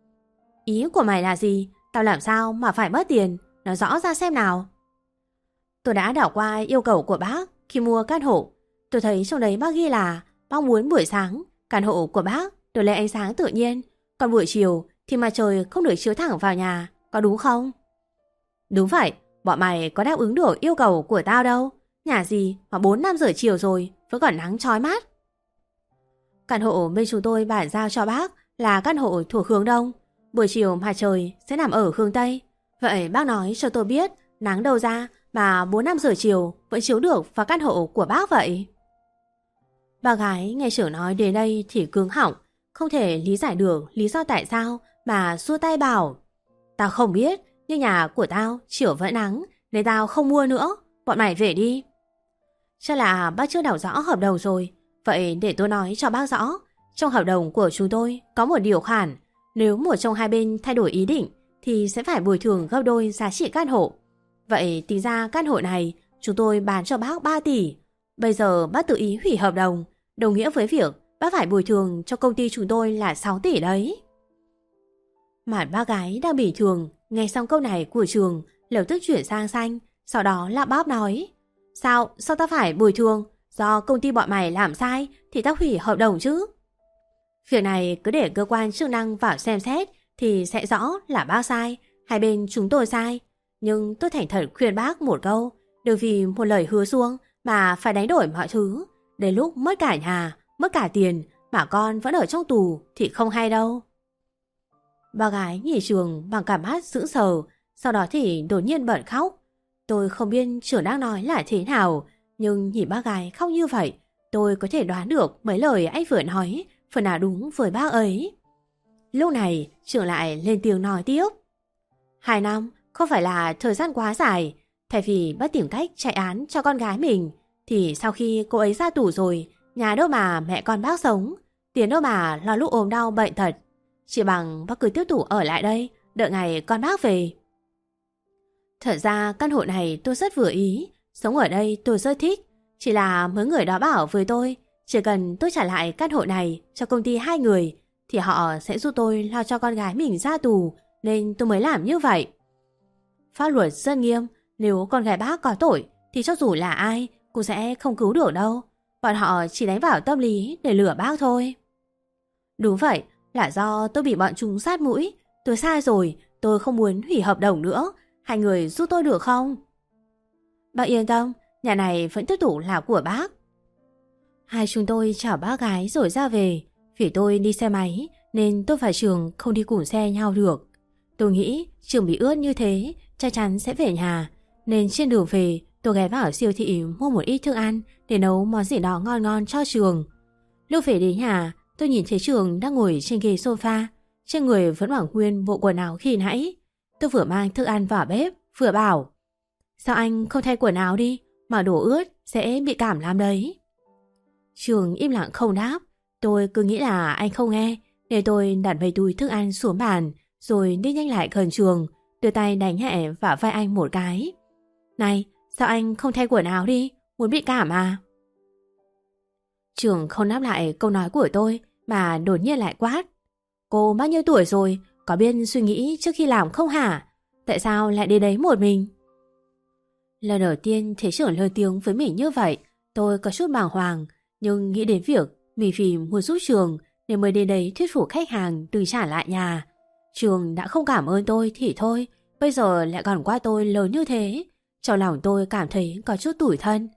Ý của mày là gì? Tao làm sao mà phải mất tiền? Nói rõ ra xem nào. Tôi đã đảo qua yêu cầu của bác khi mua căn hộ. Tôi thấy trong đấy bác ghi là bác muốn buổi sáng căn hộ của bác được lấy ánh sáng tự nhiên, còn buổi chiều thì mặt trời không được chiếu thẳng vào nhà, có đúng không? Đúng vậy, bọn mày có đáp ứng được yêu cầu của tao đâu. Nhà gì mà bốn năm giờ chiều rồi vẫn còn nắng chói mát. Căn hộ bên chúng tôi bản giao cho bác là căn hộ thuộc hướng đông, buổi chiều mặt trời sẽ nằm ở hướng tây. Vậy bác nói cho tôi biết nắng đâu ra mà bốn năm giờ chiều vẫn chiếu được vào căn hộ của bác vậy? Bà gái nghe Trưởng nói đến đây thì cứng họng, không thể lý giải được lý do tại sao mà xua tay bảo: Tao không biết, nhưng nhà của tao chiều vẫn nắng nên tao không mua nữa, bọn mày về đi. Chắc là bác chưa đọc rõ hợp đồng rồi. Vậy để tôi nói cho bác rõ. Trong hợp đồng của chúng tôi có một điều khoản, nếu một trong hai bên thay đổi ý định thì sẽ phải bồi thường gấp đôi giá trị căn hộ. Vậy tính ra căn hộ này chúng tôi bán cho bác ba tỷ. Bây giờ bác tự ý hủy hợp đồng, đồng nghĩa với việc bác phải bồi thường cho công ty chúng tôi là sáu tỷ đấy. Mặt bác gái đang bình thường nghe xong câu này của Trường lập tức chuyển sang xanh, sau đó lắp bắp nói: Sao, sao ta phải bồi thường? Do công ty bọn mày làm sai thì ta hủy hợp đồng chứ. Việc này cứ để cơ quan chức năng vào xem xét thì sẽ rõ là bác sai, hai bên chúng tôi sai. Nhưng tôi thành thật khuyên bác một câu, đừng vì một lời hứa suông mà phải đánh đổi mọi thứ. Đến lúc mất cả nhà, mất cả tiền mà con vẫn ở trong tù thì không hay đâu. Bà gái nhìn Trường bằng cả mắt sững sờ, sau đó thì đột nhiên bật khóc. Tôi không biết Trường đang nói là thế nào, nhưng nhìn bác gái khóc như vậy, tôi có thể đoán được mấy lời anh vừa nói phần nào đúng với bác ấy. Lúc này Trường lại lên tiếng nói tiếp. Hai năm không phải là thời gian quá dài. Thay vì bắt tìm cách chạy án cho con gái mình, thì sau khi cô ấy ra tù rồi, nhà đâu mà mẹ con bác sống, tiền đâu mà lo lúc ốm đau bệnh tật. Chỉ bằng bác cứ tiếp tục ở lại đây, đợi ngày con bác về. Thật ra căn hộ này tôi rất vừa ý, sống ở đây tôi rất thích. Chỉ là mấy người đó bảo với tôi, chỉ cần tôi trả lại căn hộ này cho công ty hai người, thì họ sẽ giúp tôi lo cho con gái mình ra tù, nên tôi mới làm như vậy. Pháp luật rất nghiêm, nếu con gái bác có tội thì cho dù là ai cũng sẽ không cứu được đâu. Bọn họ chỉ đánh vào tâm lý để lừa bác thôi. Đúng vậy, là do tôi bị bọn chúng sát mũi. Tôi sai rồi, tôi không muốn hủy hợp đồng nữa. Hai người giúp tôi được không? Bác yên tâm, nhà này vẫn tiếp tục là của bác. Hai chúng tôi chào bác gái rồi ra về. Vì tôi đi xe máy nên tôi và Trường không đi cùng xe nhau được. Tôi nghĩ Trường bị ướt như thế chắc chắn sẽ về nhà, nên trên đường về tôi ghé vào siêu thị mua một ít thức ăn để nấu món gì đó ngon ngon cho Trường. Lúc về đến nhà, tôi nhìn thấy Trường đang ngồi trên ghế sofa, trên người vẫn mặc nguyên bộ quần áo khi nãy. Tôi vừa mang thức ăn vào bếp vừa bảo: sao anh không thay quần áo đi, mà đổ ướt sẽ bị cảm lắm đấy. Trường im lặng không đáp. Tôi cứ nghĩ là anh không nghe, nên tôi đặt mấy túi thức ăn xuống bàn rồi đi nhanh lại gần Trường, đưa tay đánh nhẹ vào vai anh một cái. Này, sao anh không thay quần áo đi, muốn bị cảm à? Trường không đáp lại câu nói của tôi mà đột nhiên lại quát: cô bao nhiêu tuổi rồi, có biết suy nghĩ trước khi làm không hả? Tại sao lại đi đấy một mình? Lần đầu tiên thấy Trường lớn tiếng với mình như vậy, tôi có chút bàng hoàng, nhưng nghĩ đến việc mình vì muốn giúp Trường nên mới đến đấy thuyết phục khách hàng đừng trả lại nhà. Trường đã không cảm ơn tôi thì thôi, bây giờ lại còn qua tôi lớn như thế. Trong lòng tôi cảm thấy có chút tủi thân.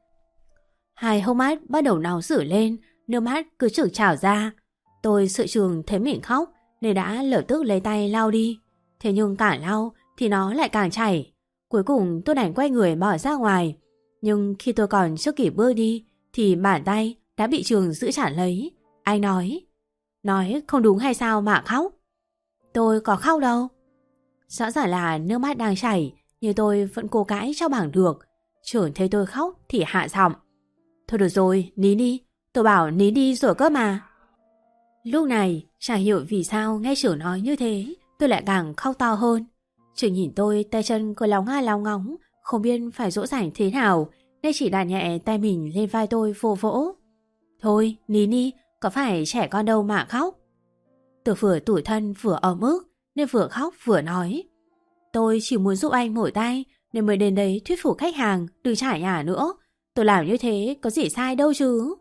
Hai hốc mắt bắt đầu nóng rửa lên, nước mắt cứ trực trào ra. Tôi sợ Trường thấy mình khóc nên đã lập tức lấy tay lau đi. Thế nhưng càng lau thì nó lại càng chảy. Cuối cùng tôi đành quay người bỏ ra ngoài. Nhưng khi tôi còn chưa kịp bước đi thì bàn tay đã bị Trường giữ chặt lấy. Anh nói: nói không đúng hay sao mà khóc? Tôi có khóc đâu. Rõ ràng là nước mắt đang chảy, nhưng tôi vẫn cố cãi cho bằng được. Trường thấy tôi khóc thì hạ giọng: thôi được rồi, nín đi. Tôi bảo nín đi rồi cơ mà. Lúc này chẳng hiểu vì sao nghe Trường nói như thế, tôi lại càng khóc to hơn. Trường nhìn tôi tay chân cứ lóng nga lóng ngóng, không biết phải dỗ dành thế nào, nên chỉ đặt nhẹ tay mình lên vai tôi vỗ vỗ. Thôi nín đi, có phải trẻ con đâu mà khóc. Tôi vừa tủi thân vừa ấm ức nên vừa khóc vừa nói: tôi chỉ muốn giúp anh một tay nên mới đến đấy thuyết phục khách hàng đừng trả nhà nữa. Tôi làm như thế có gì sai đâu chứ.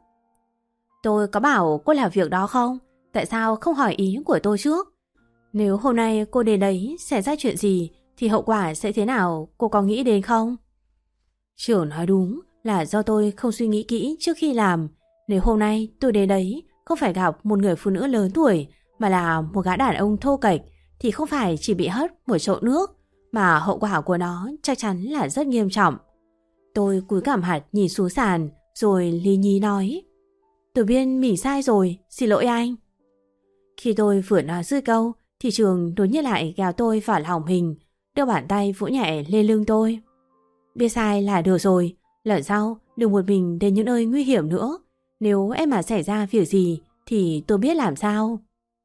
Tôi có bảo cô làm việc đó không? Tại sao không hỏi ý của tôi trước? Nếu hôm nay cô đến đấy xảy ra chuyện gì thì hậu quả sẽ thế nào, cô có nghĩ đến không? Trường nói đúng, là do tôi không suy nghĩ kỹ trước khi làm. Nếu hôm nay tôi đến đấy không phải gặp một người phụ nữ lớn tuổi mà là một gã đàn ông thô kệch, thì không phải chỉ bị hất một chậu nước, mà hậu quả của nó chắc chắn là rất nghiêm trọng. Tôi cúi cảm hạt nhìn xuống sàn rồi lý nhí nói: tôi biết mình sai rồi, xin lỗi anh. Khi tôi vừa nói dứt câu thì Trường đột nhiên lại kéo tôi vào lòng mình, đưa bàn tay vỗ nhẹ lên lưng tôi. Biết sai là được rồi, lần sau đừng một mình đến những nơi nguy hiểm nữa. Nếu em mà xảy ra việc gì thì tôi biết làm sao.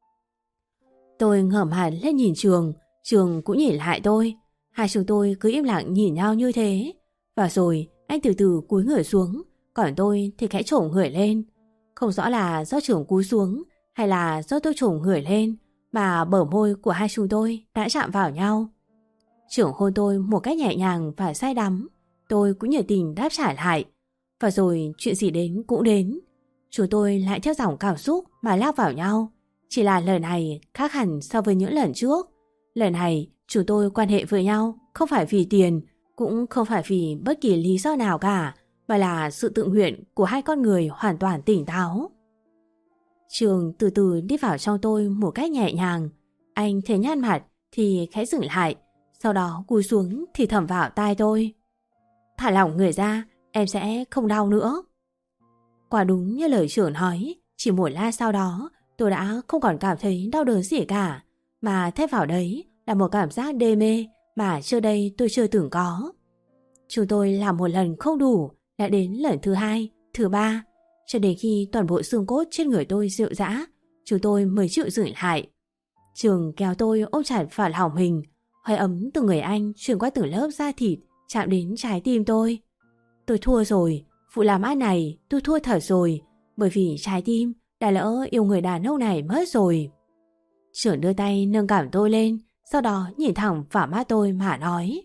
Tôi ngẩng mặt lên nhìn Trường, Trường cũng nhìn lại tôi. Hai chúng tôi cứ im lặng nhìn nhau như thế. Và rồi anh từ từ cúi người xuống, còn tôi thì khẽ chổng người lên. Không rõ là do Trường cúi xuống hay là do tôi chổng người lên mà bờ môi của hai chúng tôi đã chạm vào nhau. Trường hôn tôi một cách nhẹ nhàng và say đắm. Tôi cũng nhiệt tình đáp trả lại. Và rồi chuyện gì đến cũng đến. Chúng tôi lại theo dòng cảm xúc mà lao vào nhau. Chỉ là lần này khác hẳn so với những lần trước. Lần này chúng tôi quan hệ với nhau không phải vì tiền, cũng không phải vì bất kỳ lý do nào cả, mà là sự tự nguyện của hai con người hoàn toàn tỉnh táo. Trường từ từ đi vào trong tôi một cách nhẹ nhàng. Anh thấy nhăn mặt thì khẽ dừng lại, sau đó cúi xuống thì thầm vào tai tôi. Thả lỏng người ra, em sẽ không đau nữa. Quả đúng như lời trưởng nói, chỉ một lát sau đó tôi đã không còn cảm thấy đau đớn gì cả, mà thay vào đấy là một cảm giác đê mê mà trước đây tôi chưa từng có. Chúng tôi làm một lần không đủ, lại đến lần thứ hai, thứ ba, cho đến khi toàn bộ xương cốt trên người tôi rệu rã, chúng tôi mới chịu dừng lại. Trường kéo tôi ôm chặt vào lòng mình, hơi ấm từ người anh truyền qua từng lớp da thịt chạm đến trái tim tôi. Tôi thua rồi, vụ làm ăn này tôi thua thật rồi, bởi vì trái tim đã lỡ yêu người đàn ông này mất rồi. Trưởng đưa tay nâng cảm tôi lên, sau đó nhìn thẳng vào mắt tôi mà nói: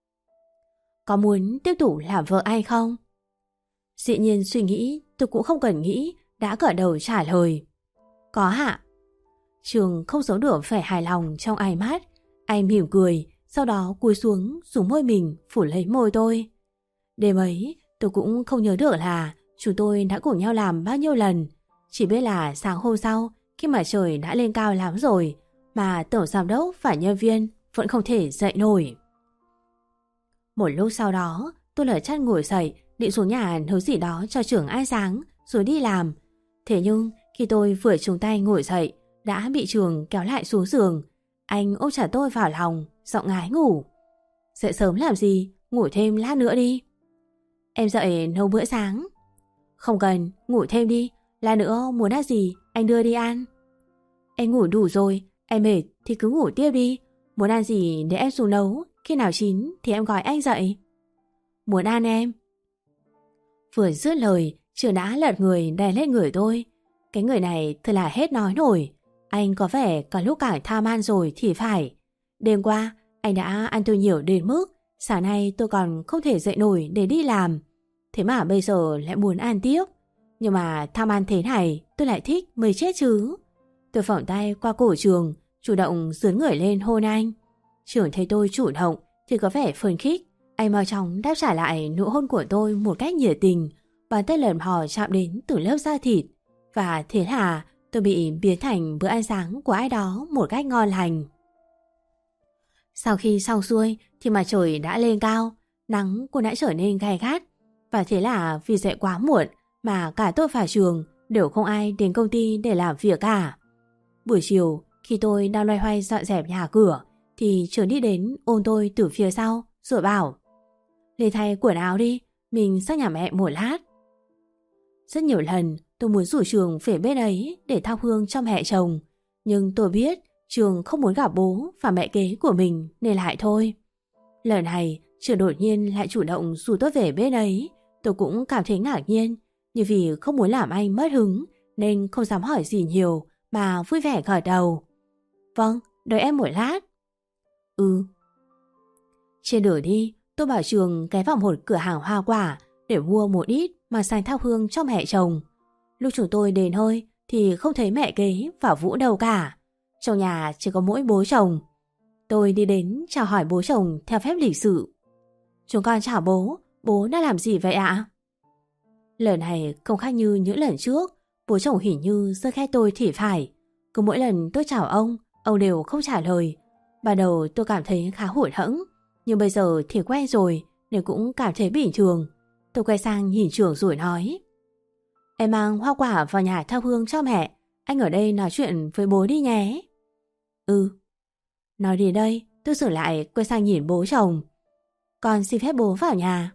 Có muốn tiếp tục làm vợ anh không? Dĩ nhiên suy nghĩ tôi cũng không cần nghĩ, đã gật đầu trả lời: Có hạ. Trường không giấu được vẻ hài lòng trong ánh mắt. Anh mỉm cười, sau đó cúi xuống dùng môi mình phủ lấy môi tôi. Đêm ấy tôi cũng không nhớ được là chúng tôi đã cùng nhau làm bao nhiêu lần. Chỉ biết là sáng hôm sau, khi mà trời đã lên cao lắm rồi, mà tổng giám đốc và nhân viên vẫn không thể dậy nổi. Một lúc sau đó, tôi lở chăn ngồi dậy, định xuống nhà nấu gì đó cho trưởng ăn sáng rồi đi làm. Thế nhưng khi tôi vừa chung tay ngồi dậy, đã bị Trường kéo lại xuống giường. Anh ôm chặt tôi vào lòng, giọng ngái ngủ: Dậy sớm làm gì, ngủ thêm lát nữa đi. Em dậy nấu bữa sáng. Không cần, ngủ thêm đi, lát nữa muốn ăn gì anh đưa đi ăn. Em ngủ đủ rồi, em mệt thì cứ ngủ tiếp đi. Muốn ăn gì để em xuống nấu, khi nào chín thì em gọi anh dậy. Muốn ăn em. Vừa dứt lời, Trường đã lật người đè lên người tôi. Cái người này thật là hết nói nổi. Anh có vẻ cả lúc càng tham ăn rồi thì phải. Đêm qua anh đã ăn tôi nhiều đến mức sáng nay tôi còn không thể dậy nổi để đi làm. Thế mà bây giờ lại muốn ăn tiếp. Nhưng mà tham ăn thế này tôi lại thích mới chết chứ. Tôi phỏng tay qua cổ Trường, chủ động dướn người lên hôn anh. Trường thấy tôi chủ động thì có vẻ phấn khích. Anh mau chóng đáp trả lại nụ hôn của tôi một cách nhiệt tình. Bàn tay lần hò chạm đến từ lớp da thịt. Và thế là tôi bị biến thành bữa ăn sáng của ai đó một cách ngon lành. Sau khi xong xuôi thì mặt trời đã lên cao, nắng cũng đã trở nên gay gắt. Và thế là vì dậy quá muộn mà cả tôi và Trường đều không ai đến công ty để làm việc cả. Buổi chiều khi tôi đang loay hoay dọn dẹp nhà cửa thì Trường đi đến ôm tôi từ phía sau rồi bảo: Lên thay quần áo đi, mình sang nhà mẹ một lát. Rất nhiều lần tôi muốn rủ Trường về bên ấy để thắp hương cho mẹ chồng, nhưng tôi biết Trường không muốn gặp bố và mẹ kế của mình nên lại thôi. Lần này Trường đột nhiên lại chủ động rủ tôi về bên ấy. Tôi cũng cảm thấy ngạc nhiên, nhưng vì không muốn làm anh mất hứng nên không dám hỏi gì nhiều mà vui vẻ gật đầu. Vâng, đợi em một lát. Ừ. Trên đường đi tôi bảo Trường ghé vào một cửa hàng hoa quả để mua một ít mà sang thắp hương cho mẹ chồng. Lúc chúng tôi đến hơi thì không thấy mẹ kế và Vũ đâu cả. Trong nhà chỉ có mỗi bố chồng. Tôi đi đến chào hỏi bố chồng theo phép lịch sự. Chúng con chào bố, bố đã làm gì vậy ạ? Lần này không khác như những lần trước, bố chồng hình như giơ khe tôi thì phải. Cứ mỗi lần tôi chào ông, ông đều không trả lời. Ban đầu tôi cảm thấy khá hụt hẫng, nhưng bây giờ thì quen rồi nên cũng cảm thấy bình thường. Tôi quay sang nhìn Trường rồi nói: Em mang hoa quả vào nhà thắp hương cho mẹ, anh ở đây nói chuyện với bố đi nhé. Ừ. Nói đến đây tôi dừng lại quay sang nhìn bố chồng. Con xin phép bố vào nhà.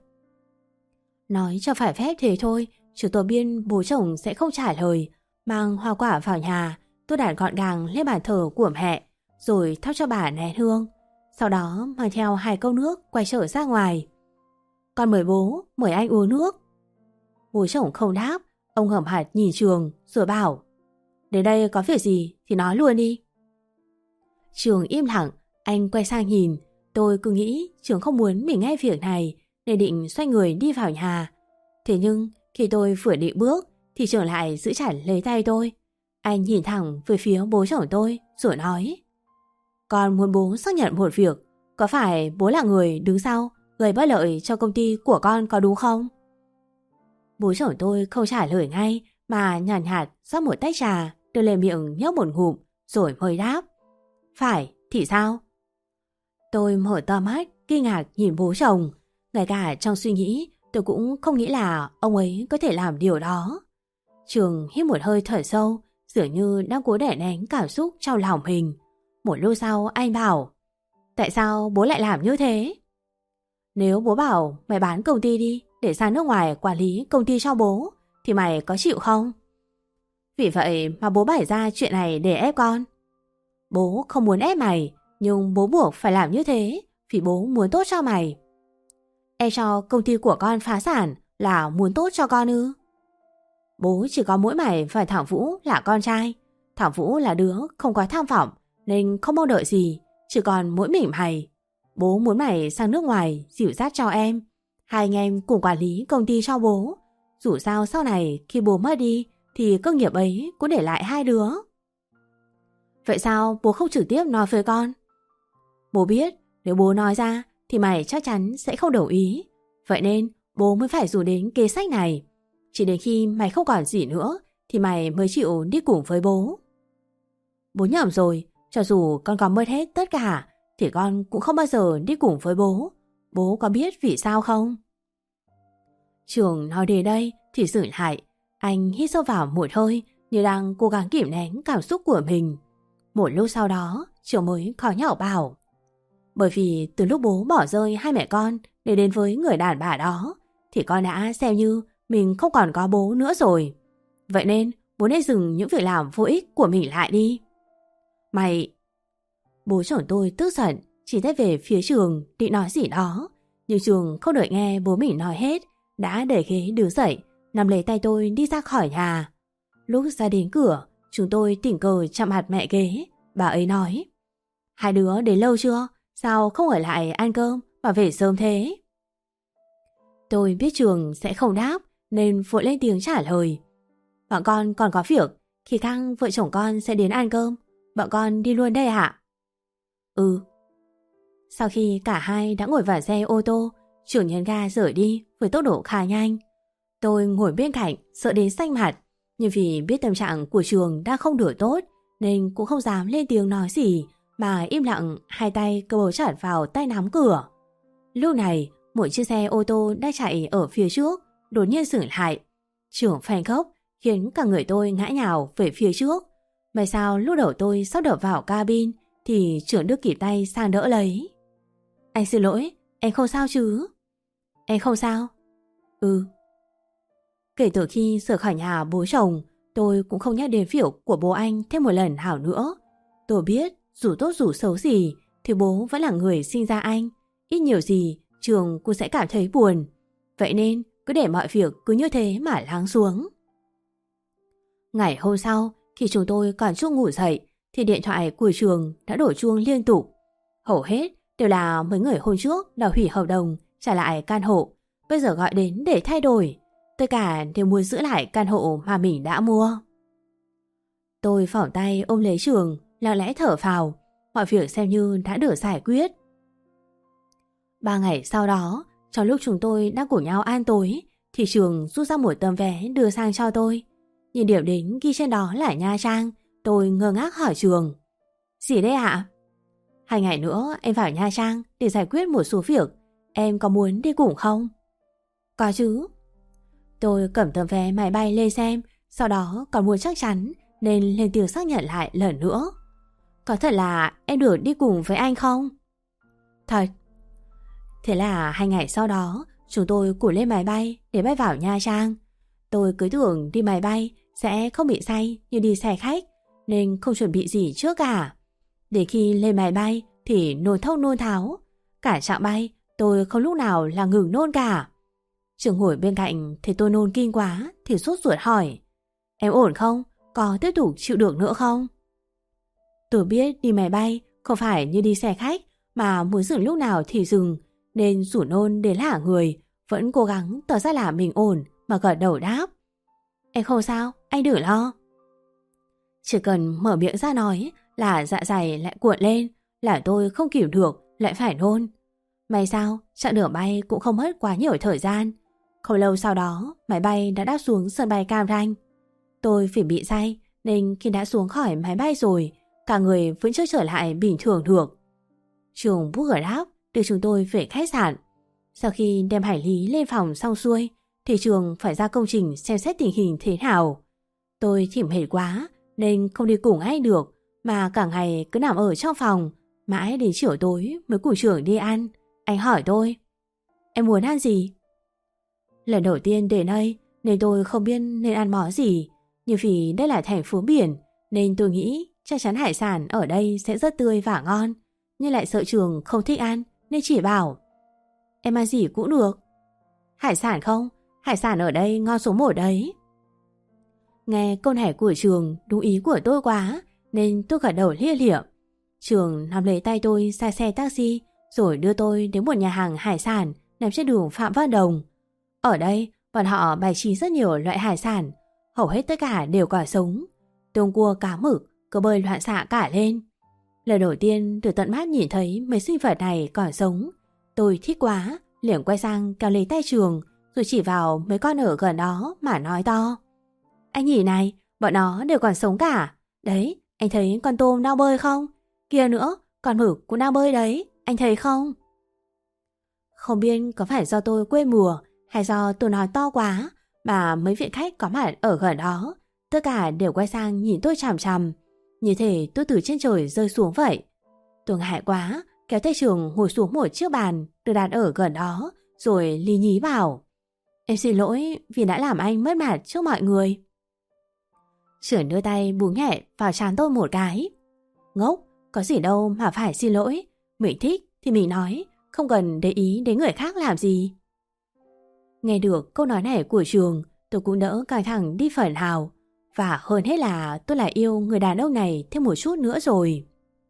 Nói cho phải phép thế thôi, chứ tôi biết bố chồng sẽ không trả lời. Mang hoa quả vào nhà, tôi đặt gọn gàng lên bàn thờ của mẹ, rồi thắp cho bà nén hương. Sau đó mang theo hai cốc nước quay trở ra ngoài. Con mời bố, mời anh uống nước. Bố chồng không đáp, ông hầm hạt nhìn Trường rồi bảo: Đến đây có việc gì thì nói luôn đi. Trường im lặng, anh quay sang nhìn. Tôi cứ nghĩ Trường không muốn mình nghe việc này nên định xoay người đi vào nhà. Thế nhưng khi tôi vừa định bước thì Trường lại giữ chặt lấy tay tôi. Anh nhìn thẳng về phía bố chồng tôi rồi nói: Con muốn bố xác nhận một việc. Có phải bố là người đứng sau gây bất lợi cho công ty của con có đúng không? Bố chồng tôi không trả lời ngay mà nhàn nhạt rót một tách trà đưa lên miệng nhấp một ngụm rồi mới đáp: Phải, thì sao? Tôi mở to mắt, kinh ngạc nhìn bố chồng. Ngay cả trong suy nghĩ, tôi cũng không nghĩ là ông ấy có thể làm điều đó. Trường hít một hơi thở sâu, dường như đang cố đè nén cảm xúc trong lòng mình. Một lúc sau anh bảo, tại sao bố lại làm như thế? Nếu bố bảo mày bán công ty đi để sang nước ngoài quản lý công ty cho bố, thì mày có chịu không? Vì vậy mà bố bày ra chuyện này để ép con. Bố không muốn ép mày, nhưng bố buộc phải làm như thế vì bố muốn tốt cho mày. Em cho công ty của con phá sản là muốn tốt cho con ư? Bố chỉ có mỗi mày và thằng Vũ là con trai. Thằng Vũ là đứa không có tham vọng nên không mong đợi gì, chỉ còn mỗi mình mày. Bố muốn mày sang nước ngoài dìu dắt cho em. Hai anh em cùng quản lý công ty cho bố. Dù sao sau này khi bố mất đi thì cơ nghiệp ấy cũng để lại hai đứa. Vậy sao bố không trực tiếp nói với con? Bố biết nếu bố nói ra thì mày chắc chắn sẽ không đồng ý. Vậy nên bố mới phải dùng đến kế sách này. Chỉ đến khi mày không còn gì nữa thì mày mới chịu đi cùng với bố. Bố nhầm rồi, cho dù con có mất hết tất cả thì con cũng không bao giờ đi cùng với bố. Bố có biết vì sao không? Trường nói đến đây thì dừng lại. Anh hít sâu vào một hơi như đang cố gắng kìm nén cảm xúc của mình. Một lúc sau đó Trường mới khó nhọc bảo, bởi vì từ lúc bố bỏ rơi hai mẹ con để đến với người đàn bà đó thì con đã xem như mình không còn có bố nữa rồi. Vậy nên bố nên dừng những việc làm vô ích của mình lại đi. Mày... Bố chồng tôi tức giận, chỉ tay về phía Trường định nói gì đó. Nhưng Trường không đợi nghe bố mình nói hết, đã đẩy ghế đứng dậy, nắm lấy tay tôi đi ra khỏi nhà. Lúc ra đến cửa, chúng tôi tình cờ chạm mặt mẹ ghế. Bà ấy nói, hai đứa đến lâu chưa? Sao không ở lại ăn cơm mà về sớm thế? Tôi biết Trường sẽ không đáp nên vội lên tiếng trả lời. Bọn con còn có việc, khi khác vợ chồng con sẽ đến ăn cơm. Bọn con đi luôn đây hả? Ừ. Sau khi cả hai đã ngồi vào xe ô tô, Trường nhấn ga rời đi với tốc độ khá nhanh. Tôi ngồi bên cạnh sợ đến xanh mặt, nhưng vì biết tâm trạng của Trường đang không được tốt nên cũng không dám lên tiếng nói gì, mà im lặng hai tay cơ bấu chặt vào tay nắm cửa. Lúc này một chiếc xe ô tô đang chạy ở phía trước đột nhiên dừng lại. Trường phanh gấp khiến cả người tôi ngã nhào về phía trước. May sao lúc đầu tôi sắp đập vào cabin thì Trường đưa kịp tay sang đỡ lấy. Anh xin lỗi, em không sao chứ? Em không sao? Ừ. Kể từ khi rời khỏi nhà bố chồng, tôi cũng không nhắc đến việc của bố anh thêm một lần nào nữa. Tôi biết dù tốt dù xấu gì thì bố vẫn là người sinh ra anh. Ít nhiều gì Trường cũng sẽ cảm thấy buồn. Vậy nên cứ để mọi việc cứ như thế mà lắng xuống. Ngày hôm sau, khi chúng tôi còn chưa ngủ dậy thì điện thoại của Trường đã đổ chuông liên tục. Hầu hết đều là mấy người hôm trước đã hủy hợp đồng trả lại căn hộ, bây giờ gọi đến để thay đổi. Tất cả đều muốn giữ lại căn hộ mà mình đã mua. Tôi phỏng tay ôm lấy Trường, lặng lẽ thở phào. Mọi việc xem như đã được giải quyết. Ba ngày sau đó, trong lúc chúng tôi đang cùng nhau ăn tối thì Trường rút ra một tấm vé đưa sang cho tôi. Nhìn điểm đến ghi trên đó là Nha Trang, tôi ngơ ngác hỏi Trường, gì đấy ạ? Hai ngày nữa em vào Nha Trang để giải quyết một số việc. Em có muốn đi cùng không? Có chứ. Tôi cầm tấm vé máy bay lên xem, sau đó còn muốn chắc chắn nên lên tiếng xác nhận lại lần nữa. Có thật là em được đi cùng với anh không? Thật. Thế là hai ngày sau đó chúng tôi cùng lên máy bay để bay vào Nha Trang. Tôi cứ tưởng đi máy bay sẽ không bị say như đi xe khách nên không chuẩn bị gì trước cả. Để khi lên máy bay thì nôn thốc nôn tháo. Cả chặng bay tôi không lúc nào là ngừng nôn cả. Trường ngồi bên cạnh thấy tôi nôn kinh quá thì sốt ruột hỏi, em ổn không? Có tiếp tục chịu được nữa không? Tôi biết đi máy bay không phải như đi xe khách mà muốn dừng lúc nào thì dừng, nên rủ nôn đến lả người, vẫn cố gắng tỏ ra là mình ổn mà gật đầu đáp, em không sao, anh đừng lo. Chỉ cần mở miệng ra nói là dạ dày lại cuộn lên, là tôi không kìm được lại phải nôn. May sao chặng đường bay cũng không mất quá nhiều thời gian. Không lâu sau đó máy bay đã đáp xuống sân bay Cam Ranh. Tôi vì bị say nên khi đã xuống khỏi máy bay rồi, cả người vẫn chưa trở lại bình thường được. Trường Booker Đáp đưa chúng tôi về khách sạn. Sau khi đem hành lý lên phòng xong xuôi thì Trường phải ra công trình xem xét tình hình thế nào. Tôi thì mệt quá nên không đi cùng anh được, mà cả ngày cứ nằm ở trong phòng. Mãi đến chiều tối mới cùng Trường đi ăn. Anh hỏi tôi: em muốn ăn gì? Lần đầu tiên đến đây nên tôi không biết nên ăn món gì. Nhưng vì đây là thành phố biển nên tôi nghĩ chắc chắn hải sản ở đây sẽ rất tươi và ngon. Nhưng lại sợ Trường không thích ăn nên chỉ bảo: em ăn gì cũng được. Hải sản không? Hải sản ở đây ngon số một đấy. Nghe câu này của Trường đúng ý của tôi quá nên tôi gật đầu lia lịa. Trường nắm lấy tay tôi ra xe taxi rồi đưa tôi đến một nhà hàng hải sản nằm trên đường Phạm Văn Đồng. Ở đây bọn họ bày trí rất nhiều loại hải sản, hầu hết tất cả đều quả sống. Tôm cua cá mực cứ bơi loạn xạ cả lên. Lần đầu tiên được tận mắt nhìn thấy mấy sinh vật này còn sống, tôi thích quá, liền quay sang kéo lấy tay Trường rồi chỉ vào mấy con ở gần đó mà nói to: anh nhìn này, bọn nó đều còn sống cả. Đấy, anh thấy con tôm đang bơi không? Kia nữa, con mực cũng đang bơi đấy, anh thấy không? Không biết có phải do tôi quê mùa hay do tôi nói to quá mà mấy vị khách có mặt ở gần đó tất cả đều quay sang nhìn tôi chằm chằm, như thể tôi từ trên trời rơi xuống vậy. Tôi ngại quá, kéo tay Trường ngồi xuống một chiếc bàn được đặt ở gần đó rồi lý nhí bảo: em xin lỗi vì đã làm anh mất mặt trước mọi người. Trường đưa tay búng nhẹ vào trán tôi một cái: ngốc, có gì đâu mà phải xin lỗi. Mình thích thì mình nói, không cần để ý đến người khác làm gì. Nghe được câu nói này của Trường, tôi cũng đỡ căng thẳng đi phần nào. Và hơn hết là tôi lại yêu người đàn ông này thêm một chút nữa rồi.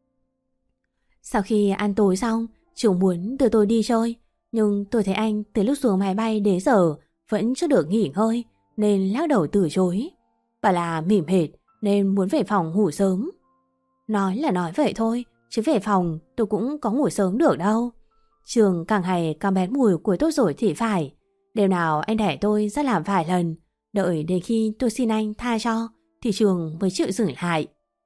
Sau khi ăn tối xong, Trường muốn đưa tôi đi chơi. Nhưng tôi thấy anh từ lúc xuống máy bay đến giờ vẫn chưa được nghỉ ngơi nên lắc đầu từ chối. Bảo là mỉm mệt nên muốn về phòng ngủ sớm. Nói là nói vậy thôi, chứ về phòng tôi cũng có ngủ sớm được đâu. Trường càng ngày càng bén mùi của tôi rồi thì phải. Đêm nào anh đẻ tôi ra làm vài lần, đợi đến khi tôi xin anh tha cho thì Trường mới chịu dừng lại.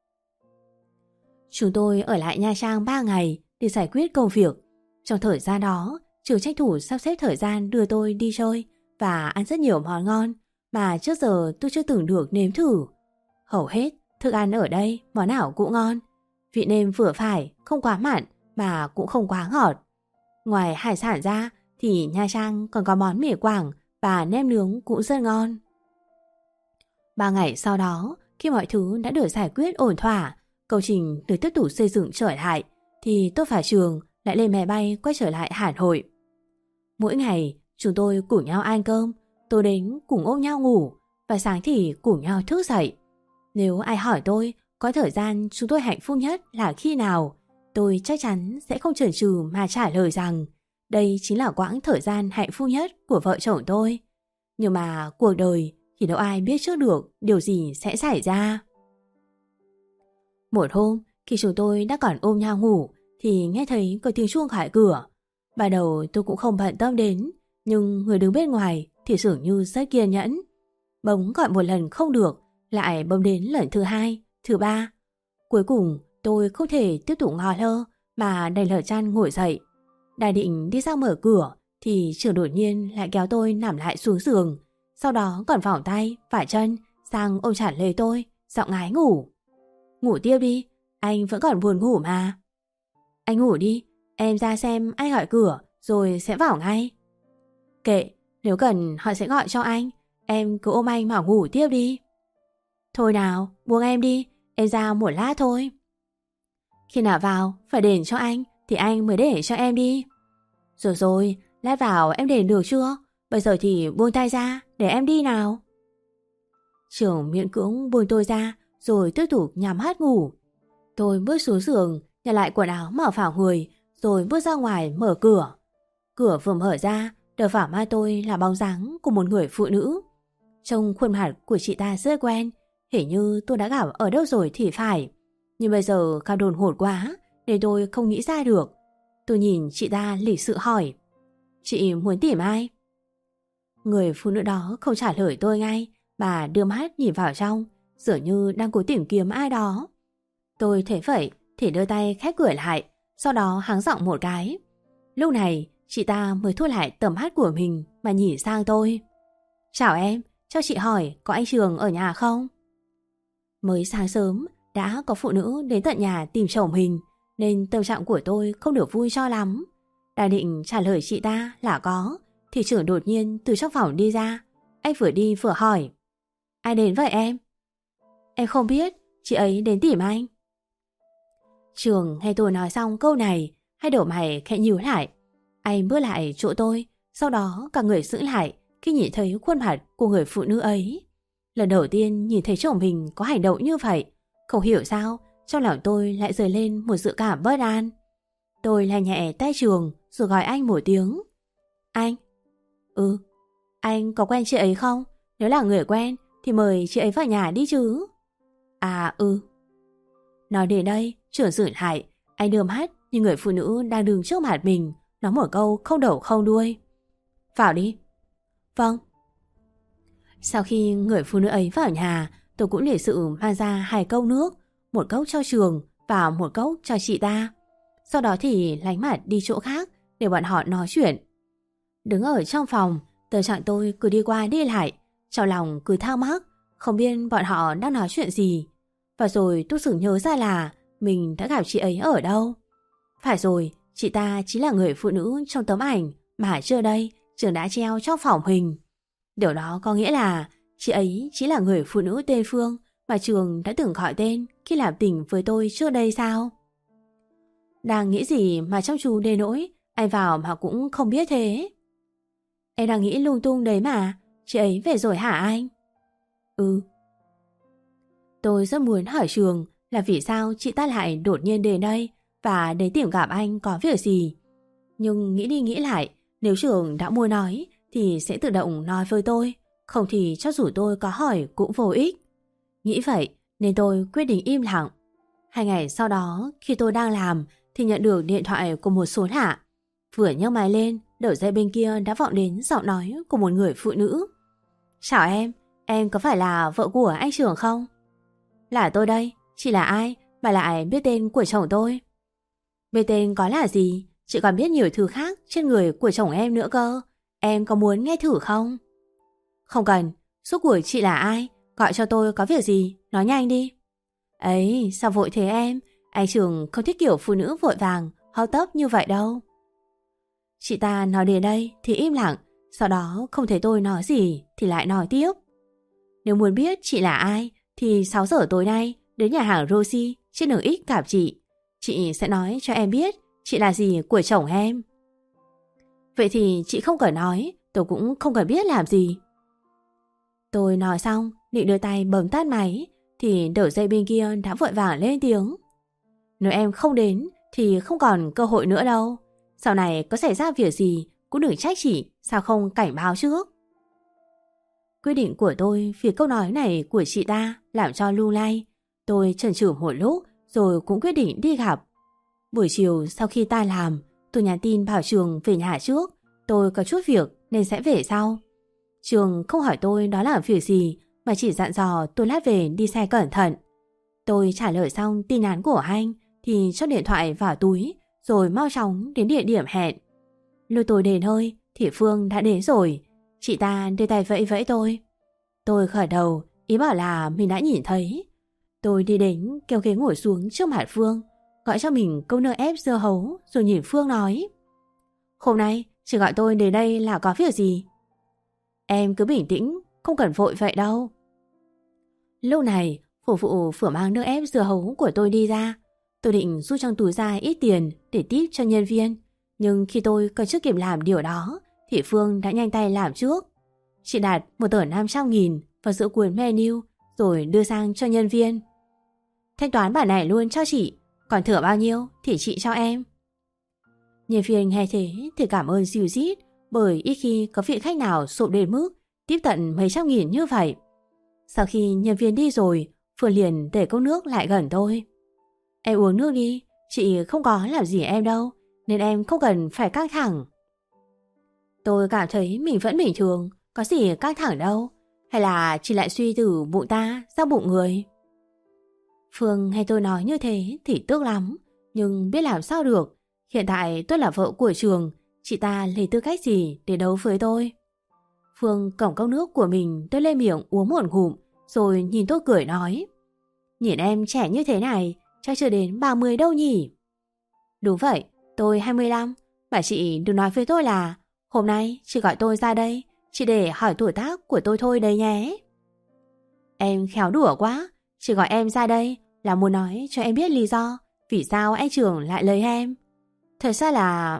Chúng tôi ở lại Nha Trang ba ngày để giải quyết công việc. Trong thời gian đó, Trường tranh thủ sắp xếp thời gian đưa tôi đi chơi và ăn rất nhiều món ngon mà trước giờ tôi chưa từng được nếm thử. Hầu hết thức ăn ở đây món nào cũng ngon, vị nêm vừa phải, không quá mặn mà cũng không quá ngọt. Ngoài hải sản ra thì Nha Trang còn có món mì Quảng và nem nướng cũng rất ngon. Ba ngày sau đó, khi mọi thứ đã được giải quyết ổn thỏa, công trình được tiếp tục xây dựng trở lại, thì tôi và Trường lại lên máy bay quay trở lại Hà Nội. Mỗi ngày chúng tôi cùng nhau ăn cơm, tối đến cùng ôm nhau ngủ và sáng thì cùng nhau thức dậy. Nếu ai hỏi tôi có thời gian chúng tôi hạnh phúc nhất là khi nào, tôi chắc chắn sẽ không chần chừ mà trả lời rằng đây chính là quãng thời gian hạnh phúc nhất của vợ chồng tôi. Nhưng mà cuộc đời thì đâu ai biết trước được điều gì sẽ xảy ra. Một hôm, khi chúng tôi đã còn ôm nhau ngủ thì nghe thấy có tiếng chuông khỏi cửa. Ban đầu tôi cũng không bận tâm đến, nhưng người đứng bên ngoài thì dường như rất kiên nhẫn. Bấm gọi một lần không được, lại bấm đến lần thứ hai, thứ ba. Cuối cùng tôi không thể tiếp tục ngó lơ mà đành lở chăn ngồi dậy. Đang định đi ra mở cửa thì Trường đột nhiên lại kéo tôi nằm lại xuống giường, sau đó còn vòng tay và chân sang ôm chặt lấy tôi, giọng ngái ngủ: ngủ tiếp đi, anh vẫn còn buồn ngủ mà. Anh ngủ đi, em ra xem anh gọi cửa rồi sẽ vào ngay. Kệ, nếu cần họ sẽ gọi cho anh, em cứ ôm anh mà ngủ tiếp đi. Thôi nào, buông em đi, em ra một lát thôi. Khi nào vào phải đền cho anh thì anh mới để cho em đi. Rồi rồi, lát vào em đền được chưa? Bây giờ thì buông tay ra để em đi nào. Trường miễn cưỡng buông tôi ra rồi tiếp tục nhắm mắt ngủ. Tôi bước xuống giường, nhặt lại quần áo mặc vào người rồi bước ra ngoài mở cửa. Cửa vừa mở ra, đập vào mắt tôi là bóng dáng của một người phụ nữ. Trông khuôn mặt của chị ta rất quen, hình như tôi đã gặp ở đâu rồi thì phải. Nhưng bây giờ cảm đồn hột quá nên tôi không nghĩ ra được. Tôi nhìn chị ta lịch sự hỏi: chị muốn tìm ai? Người phụ nữ đó không trả lời tôi ngay, bà đưa mắt nhìn vào trong, dường như đang cố tìm kiếm ai đó. Tôi thấy vậy thì đưa tay khép cửa lại, sau đó hắng giọng một cái. Lúc này chị ta mới thu lại tầm mắt của mình mà nhìn sang tôi. Chào em, cho chị hỏi có anh Trường ở nhà không? Mới sáng sớm đã có phụ nữ đến tận nhà tìm chồng mình, nên tâm trạng của tôi không được vui cho lắm. Đã định trả lời chị ta là có, thì Trường đột nhiên từ trong phòng đi ra. Anh vừa đi vừa hỏi: Ai đến vậy em? Em không biết, chị ấy đến tìm anh. Trường nghe tôi nói xong câu này, hai đầu mày khẽ nhíu lại. Anh bước lại chỗ tôi, sau đó cả người sững lại khi nhìn thấy khuôn mặt của người phụ nữ ấy. Lần đầu tiên nhìn thấy chồng mình có hành động như vậy, không hiểu sao trong lòng tôi lại dấy lên một dự cảm bất an. Tôi lại nhẹ tay Trường rồi gọi anh một tiếng. Anh? Ừ. Anh có quen chị ấy không? Nếu là người quen thì mời chị ấy vào nhà đi chứ. À ừ. Nói đến đây, Trường dừng lại. Anh đưa mắt như người phụ nữ đang đứng trước mặt mình, nói một câu không đầu không đuôi. Vào đi. Vâng. Sau khi người phụ nữ ấy vào nhà, tôi cũng lịch sự mang ra hai cốc nước, một cốc cho Trường và một cốc cho chị ta. Sau đó thì lánh mặt đi chỗ khác để bọn họ nói chuyện. Đứng ở trong phòng, tâm trạng tôi cứ đi qua đi lại, trong lòng cứ thắc mắc không biết bọn họ đang nói chuyện gì. Và rồi tôi sửng nhớ ra là mình đã gặp chị ấy ở đâu. Phải rồi, chị ta chính là người phụ nữ trong tấm ảnh mà trước đây Trường đã treo trong phòng hình. Điều đó có nghĩa là chị ấy chính là người phụ nữ tên Phương mà Trường đã từng gọi tên khi làm tình với tôi trước đây sao? Đang nghĩ gì mà trong chú đến nỗi anh vào mà cũng không biết thế? Em đang nghĩ lung tung đấy mà. Chị ấy về rồi hả anh? Ừ. Tôi rất muốn hỏi Trường là vì sao chị ta lại đột nhiên đến đây và đến tìm gặp anh có việc gì. Nhưng nghĩ đi nghĩ lại, nếu Trường đã muốn nói thì sẽ tự động nói với tôi, không thì cho dù tôi có hỏi cũng vô ích. Nghĩ vậy nên tôi quyết định im lặng. Hai ngày sau đó, khi tôi đang làm thì nhận được điện thoại của một số lạ. Vừa nhấc máy lên, đầu dây bên kia đã vọng đến giọng nói của một người phụ nữ. Chào em, em có phải là vợ của anh Trường không? Là tôi đây, chị là ai mà lại biết tên của chồng tôi? Biết tên có là gì, chị còn biết nhiều thứ khác trên người của chồng em nữa cơ. Em có muốn nghe thử không? Không cần, số của chị là ai? Gọi cho tôi có việc gì, nói nhanh đi. Ấy, sao vội thế em? Anh Trường không thích kiểu phụ nữ vội vàng, hấp tấp như vậy đâu. Chị ta nói đến đây thì im lặng, sau đó không thấy tôi nói gì thì lại nói tiếp. Nếu muốn biết chị là ai thì sáu giờ tối nay đến nhà hàng Rosie trên đường X gặp chị. Chị sẽ nói cho em biết chị là gì của chồng em. Vậy thì chị không cần nói, tôi cũng không cần biết làm gì. Tôi nói xong, định đưa tay bấm tắt máy thì đầu dây bên kia đã vội vàng lên tiếng. Nếu em không đến thì không còn cơ hội nữa đâu. Sau này có xảy ra việc gì cũng đừng trách chị, sao không cảnh báo trước. Quyết định của tôi vì câu nói này của chị ta làm cho lu lay. Tôi chần chừ một lúc rồi cũng quyết định đi gặp. Buổi chiều sau khi ta làm, tôi nhắn tin bảo Trường về nhà trước. Tôi có chút việc nên sẽ về sau. Trường không hỏi tôi đó là việc gì mà chỉ dặn dò tôi lát về đi xe cẩn thận. Tôi trả lời xong tin nhắn của anh thì cho điện thoại vào túi rồi mau chóng đến địa điểm hẹn. Lúc tôi đến nơi thì Phương đã đến rồi. Chị ta đưa tay vẫy vẫy tôi. Tôi khởi đầu ý bảo là mình đã nhìn thấy. Tôi đi đến kéo ghế ngồi xuống trước mặt Phương, gọi cho mình câu nơ ép dưa hấu rồi nhìn Phương nói: Hôm nay chị gọi tôi đến đây là có việc gì? Em cứ bình tĩnh, không cần vội vậy đâu. Lúc này phục vụ vừa mang nước ép dưa hấu của tôi đi ra. Tôi định rút trong túi ra ít tiền để tip cho nhân viên, nhưng khi tôi còn chưa kịp làm điều đó thì Phương đã nhanh tay làm trước. Chị đặt một tờ năm trăm nghìn vào giữa cuốn menu rồi đưa sang cho nhân viên. Thanh toán bản này luôn cho chị, còn thừa bao nhiêu thì chị cho em. Nhân viên nghe thế thì cảm ơn dìu dít, bởi ít khi có vị khách nào sụp đến mức tiếp tận mấy trăm nghìn như vậy. Sau khi nhân viên đi rồi, Phương liền để cốc nước lại gần tôi. Em uống nước đi, chị không có làm gì em đâu, nên em không cần phải căng thẳng. Tôi cảm thấy mình vẫn bình thường, có gì căng thẳng đâu. Hay là chị lại suy từ bụng ta sang bụng người? Phương nghe tôi nói như thế thì tức lắm, nhưng biết làm sao được. Hiện tại tôi là vợ của Trường, chị ta lấy tư cách gì để đấu với tôi? Phương cầm cốc nước của mình tôi lên miệng uống một ngụm, rồi nhìn tôi cười nói: Nhìn em trẻ như thế này, chắc chưa đến ba mươi đâu nhỉ? Đúng vậy, tôi hai mươi lăm. Bà chị đừng nói với tôi là hôm nay chị gọi tôi ra đây chỉ để hỏi tuổi tác của tôi thôi đấy nhé. Em khéo đùa quá, chị gọi em ra đây là muốn nói cho em biết lý do vì sao anh Trường lại lấy em. Thật ra là...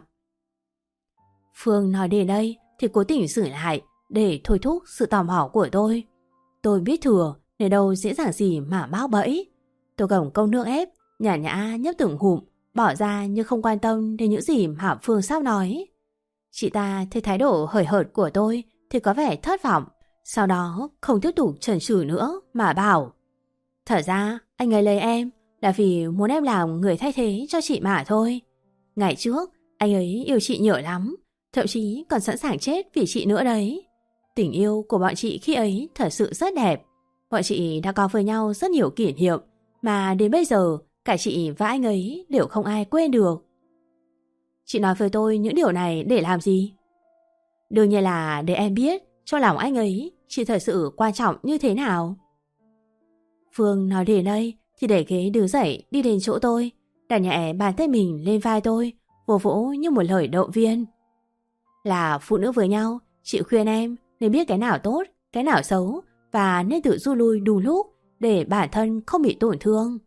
Phương nói đến đây thì cố tình xử lại để thôi thúc sự tò mò của tôi. Tôi biết thừa nên đâu dễ dàng gì mà mắc bẫy. Tôi cầm cốc nước ép, nhả nhã nhấp từng ngụm, bỏ ra như không quan tâm đến những gì mà Phương sắp nói. Chị ta thấy thái độ hời hợt của tôi thì có vẻ thất vọng. Sau đó không tiếp tục chần chừ nữa mà bảo: Thật ra anh ấy lấy em là vì muốn em làm người thay thế cho chị mà thôi. Ngày trước anh ấy yêu chị nhiều lắm, thậm chí còn sẵn sàng chết vì chị nữa đấy. Tình yêu của bọn chị khi ấy thật sự rất đẹp. Bọn chị đã có với nhau rất nhiều kỷ niệm mà đến bây giờ cả chị và anh ấy đều không ai quên được. Chị nói với tôi những điều này để làm gì? Đương nhiên là để em biết cho lòng anh ấy chị thật sự quan trọng như thế nào. Phương nói đến đây thì để ghế đứng dậy đi đến chỗ tôi, đặt nhẹ bàn tay mình lên vai tôi, vỗ vỗ như một lời động viên. Là phụ nữ với nhau, chị khuyên em nên biết cái nào tốt, cái nào xấu và nên tự rút lui đúng lúc để bản thân không bị tổn thương.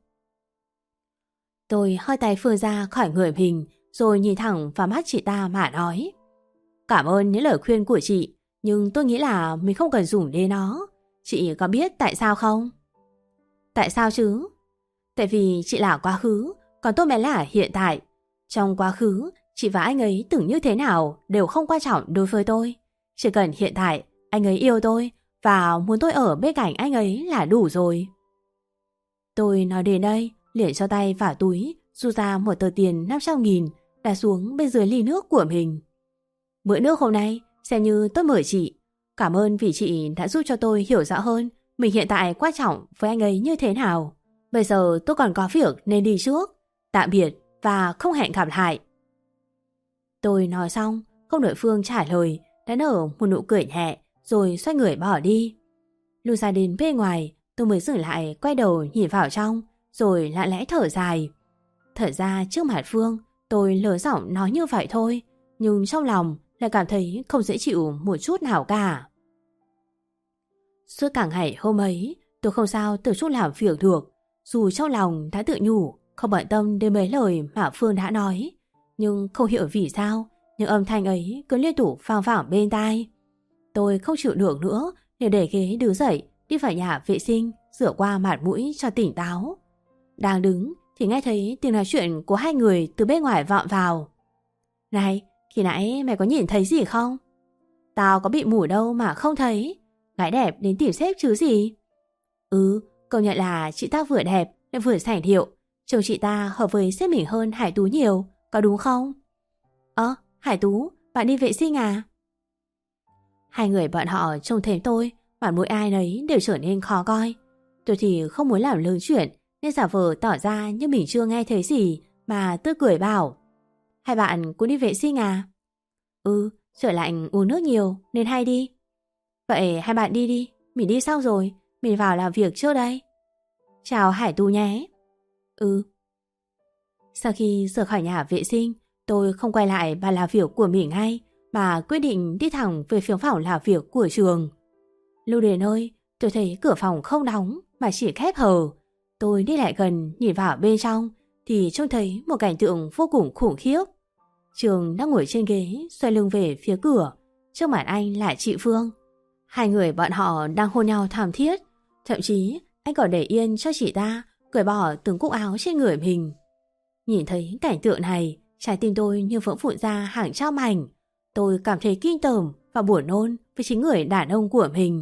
Tôi hơi tay Phương ra khỏi người mình rồi nhìn thẳng vào mắt chị ta mà nói: Cảm ơn những lời khuyên của chị, nhưng tôi nghĩ là mình không cần dùng đến nó. Chị có biết tại sao không? Tại sao chứ? Tại vì chị là quá khứ, còn tôi mới là hiện tại. Trong quá khứ, chị và anh ấy tưởng như thế nào đều không quan trọng đối với tôi. Chỉ cần hiện tại anh ấy yêu tôi và muốn tôi ở bên cạnh anh ấy là đủ rồi. Tôi nói đến đây, liền cho tay vào túi, rút ra một tờ tiền năm trăm nghìn, đặt xuống bên dưới ly nước của mình. Bữa nước hôm nay xem như tôi mời chị. Cảm ơn vì chị đã giúp cho tôi hiểu rõ hơn mình hiện tại quan trọng với anh ấy như thế nào. Bây giờ tôi còn có việc nên đi trước. Tạm biệt và không hẹn gặp lại. Tôi nói xong, không đợi Phương trả lời, đã nở một nụ cười nhẹ rồi xoay người bỏ đi. Lúc ra đến bên ngoài, tôi mới dừng lại quay đầu nhìn vào trong, rồi lặng lẽ thở dài. Thật ra trước mặt Phương, tôi lớn giọng nói như vậy thôi, nhưng trong lòng lại cảm thấy không dễ chịu một chút nào cả. Suốt cả ngày hôm ấy, tôi không sao từ chút làm việc được. Dù trong lòng đã tự nhủ không bận tâm đến mấy lời mà Phương đã nói, nhưng không hiểu vì sao những âm thanh ấy cứ liên tục vang vẳng bên tai. Tôi không chịu được nữa nên để ghế đứng dậy đi vào nhà vệ sinh, rửa qua mặt mũi cho tỉnh táo. Đang đứng thì nghe thấy tiếng nói chuyện của hai người từ bên ngoài vọng vào. Này, khi nãy mày có nhìn thấy gì không? Tao có bị mù đâu mà không thấy. Gái đẹp đến tìm sếp chứ gì. Ừ, công nhận là chị ta vừa đẹp lại vừa sảnh điệu. Chồng chị ta hợp với sếp mình hơn Hải Tú nhiều, có đúng không? Ơ, Hải Tú, bạn đi vệ sinh à? Hai người bọn họ trông thấy tôi, mặt mũi ai nấy đều trở nên khó coi. Tôi thì không muốn làm lớn chuyện nên giả vờ tỏ ra như mình chưa nghe thấy gì mà tôi cười bảo: Hai bạn cũng đi vệ sinh à? Ừ, trời lạnh uống nước nhiều nên hay đi. Vậy hai bạn đi đi, mình đi xong rồi, mình vào làm việc trước đây. Chào Hải Tú nhé. Ừ. Sau khi rời khỏi nhà vệ sinh, tôi không quay lại bàn làm việc của mình ngay mà quyết định đi thẳng về phía phòng làm việc của Trường. Lúc đến nơi, tôi thấy cửa phòng không đóng mà chỉ khép hờ. Tôi đi lại gần nhìn vào bên trong thì trông thấy một cảnh tượng vô cùng khủng khiếp. Trường đang ngồi trên ghế xoay lưng về phía cửa, trước mặt anh là chị Phương. Hai người bọn họ đang hôn nhau thảm thiết, thậm chí anh còn để yên cho chị ta cởi bỏ từng cúc áo trên người mình. Nhìn thấy cảnh tượng này, trái tim tôi như vỡ vụn ra hàng trăm mảnh. Tôi cảm thấy kinh tởm và buồn nôn với chính người đàn ông của mình.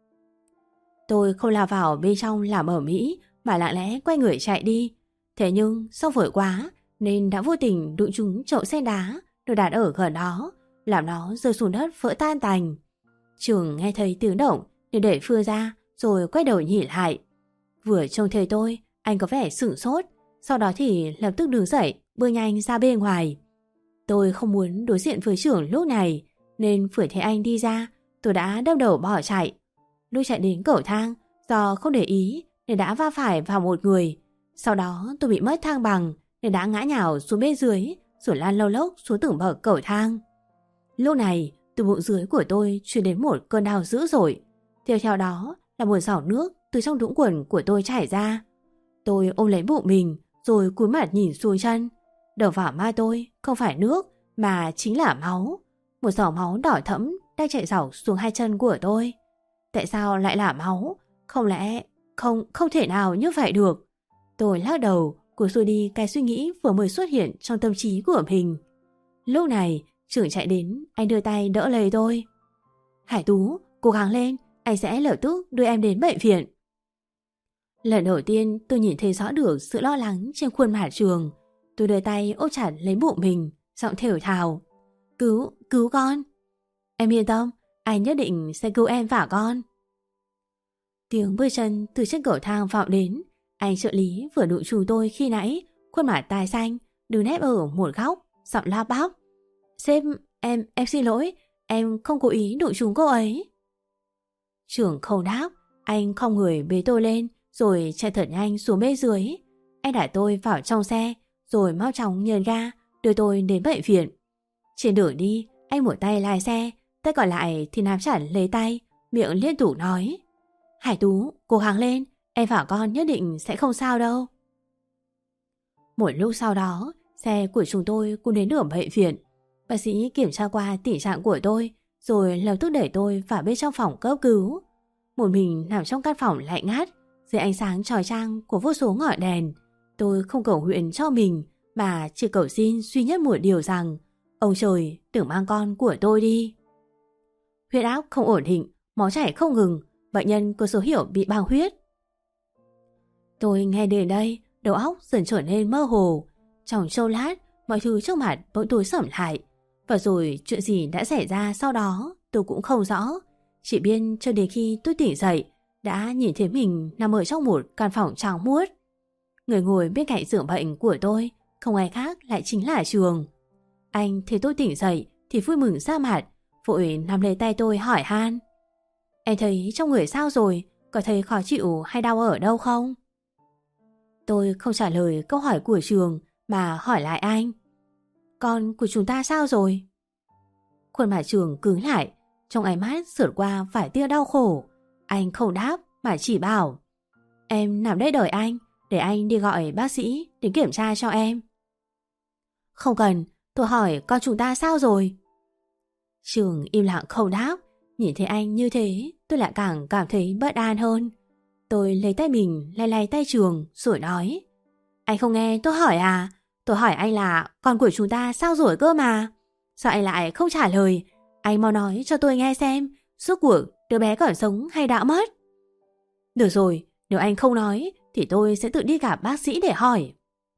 Tôi không lao vào bên trong làm ầm ĩ mà lặng lẽ quay người chạy đi. Thế nhưng do vội quá nên đã vô tình đụng trúng chậu sen đá được đặt ở gần đó, làm nó rơi xuống đất vỡ tan tành. Trường nghe thấy tiếng động nên đẩy Phương ra rồi quay đầu nhìn lại. Vừa trông thấy tôi Anh có vẻ sửng sốt, sau đó thì lập tức đứng dậy, bước nhanh ra bên ngoài. Tôi không muốn đối diện với trưởng lúc này, nên vừa thấy anh đi ra, tôi đã đâm đầu bỏ chạy. Lúc chạy đến cầu thang, do không để ý nên đã va phải vào một người. Sau đó tôi bị mất thăng bằng nên đã ngã nhào xuống bên dưới, rồi lăn lâu lốc xuống từng bậc cầu thang. Lúc này, từ bụng dưới của tôi truyền đến một cơn đau dữ dội. Tiếp theo đó là một giọt nước từ trong đũng quần của tôi chảy ra. Tôi ôm lấy bụng mình rồi cúi mặt nhìn xuống chân. Đầu vào ma tôi không phải nước mà chính là máu. Một giọt máu đỏ thẫm đang chảy dọc xuống hai chân của tôi. Tại sao lại là máu? Không lẽ... Không, không thể nào như vậy được. Tôi lắc đầu, cúi xuôi đi cái suy nghĩ vừa mới xuất hiện trong tâm trí của mình. Lúc này, trưởng chạy đến, anh đưa tay đỡ lấy tôi. Hải Tú, cố gắng lên, anh sẽ lập tức đưa em đến bệnh viện. Lần đầu tiên tôi nhìn thấy rõ được sự lo lắng trên khuôn mặt Trường. Tôi đưa tay ôm chặt lấy bụng mình, giọng thều thào. Cứu, cứu con. Em yên tâm, anh nhất định sẽ cứu em và con. Tiếng bước chân từ trên cầu thang vọng đến. Anh trợ lý vừa đụng chúng tôi khi nãy, khuôn mặt tai xanh, đứng nép ở một góc, giọng la bóc. Sếp, em, em xin lỗi, em không cố ý đụng chúng cô ấy. Trưởng không đáp, anh không người bế tôi lên, rồi chạy thật nhanh xuống bên dưới. Anh đẩy tôi vào trong xe, rồi mau chóng nhờn ga, đưa tôi đến bệnh viện. Trên đường đi, anh một tay lái xe, tay còn lại thì nắm chặt lấy tay, miệng liên tục nói. Hải Tú, cố gắng lên, em và con nhất định sẽ không sao đâu. Một lúc sau đó, xe của chúng tôi cũng đến đường bệnh viện. Bác sĩ kiểm tra qua tình trạng của tôi, rồi lập tức đẩy tôi vào bên trong phòng cấp cứu. Một mình nằm trong căn phòng lạnh ngắt, dưới ánh sáng chói chang của vô số ngọn đèn. Tôi không cầu nguyện cho mình, mà chỉ cầu xin duy nhất một điều rằng, ông trời đừng mang con của tôi đi. Huyết áp không ổn định, máu chảy không ngừng, bệnh nhân có dấu hiệu bị bàng huyết. Tôi nghe đến đây, đầu óc dần trở nên mơ hồ. Trong chốc lát, mọi thứ trước mặt bỗng tối sầm lại. Và rồi chuyện gì đã xảy ra sau đó tôi cũng không rõ. Chỉ biết cho đến khi tôi tỉnh dậy, đã nhìn thấy mình nằm ở trong một căn phòng trắng muốt. Người ngồi bên cạnh giường bệnh của tôi không ai khác lại chính là Trường. Anh thấy tôi tỉnh dậy thì vui mừng ra mặt, vội nắm lấy tay tôi hỏi han. Em thấy trong người sao rồi? Có thấy khó chịu hay đau ở đâu không? Tôi không trả lời câu hỏi của Trường mà hỏi lại anh. Con của chúng ta sao rồi? Khuôn mặt Trường cứng lại, trong ánh mắt sượt qua vài tia đau khổ. Anh không đáp mà chỉ bảo. Em nằm đây đợi anh, để anh đi gọi bác sĩ đến kiểm tra cho em. Không cần, tôi hỏi con chúng ta sao rồi? Trường im lặng không đáp. Nhìn thấy anh như thế, tôi lại càng cảm thấy bất an hơn. Tôi lấy tay mình lay lay tay Trường rồi nói. Anh không nghe tôi hỏi à? Tôi hỏi anh là con của chúng ta sao rồi cơ mà. Sao anh lại không trả lời? Anh mau nói cho tôi nghe xem, rốt cuộc đứa bé còn sống hay đã mất? Được rồi, nếu anh không nói thì tôi sẽ tự đi gặp bác sĩ để hỏi.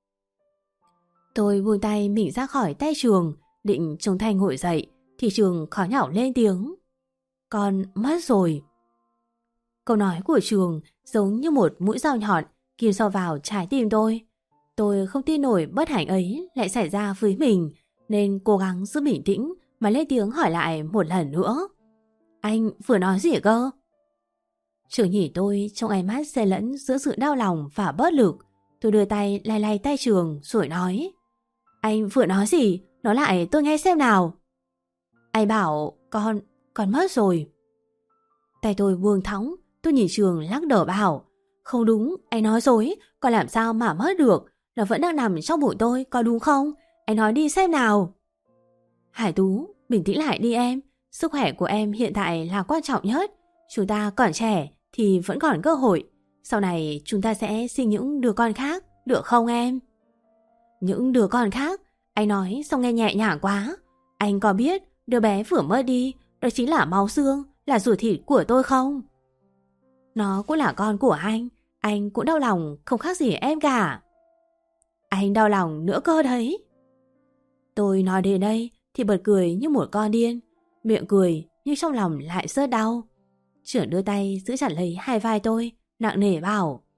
Tôi buông tay mình ra khỏi tay Trường, định chống tay ngồi dậy thì Trường khó nhọc lên tiếng. Con mất rồi. Câu nói của Trường giống như một mũi dao nhọn kim sâu vào trái tim tôi. Tôi không tin nổi bất hạnh ấy lại xảy ra với mình, nên cố gắng giữ bình tĩnh mà lên tiếng hỏi lại một lần nữa. Anh vừa nói gì cơ? Trường nhìn tôi trong ánh mắt xen lẫn giữa sự đau lòng và bất lực. Tôi đưa tay lay lay tay Trường rồi nói. Anh vừa nói gì? Nói lại tôi nghe xem nào. Anh bảo con, con mất rồi. Tay tôi buông thõng, tôi nhìn Trường lắc đầu bảo. Không đúng, anh nói dối, con làm sao mà mất được? Nó vẫn đang nằm trong bụng tôi, có đúng không? Anh nói đi xem nào. Hải Tú, bình tĩnh lại đi em. Sức khỏe của em hiện tại là quan trọng nhất. Chúng ta còn trẻ thì vẫn còn cơ hội. Sau này chúng ta sẽ sinh những đứa con khác, được không em? Những đứa con khác? Anh nói xong nghe nhẹ nhàng quá. Anh có biết đứa bé vừa mất đi, đó chính là máu xương, là ruột thịt của tôi không? Nó cũng là con của anh. Anh cũng đau lòng không khác gì em cả. Anh đau lòng nữa cơ đấy. Tôi nói đến đây thì bật cười như một con điên. Miệng cười nhưng trong lòng lại rất đau. Trưởng đưa tay giữ chặt lấy hai vai tôi, nặng nề bảo.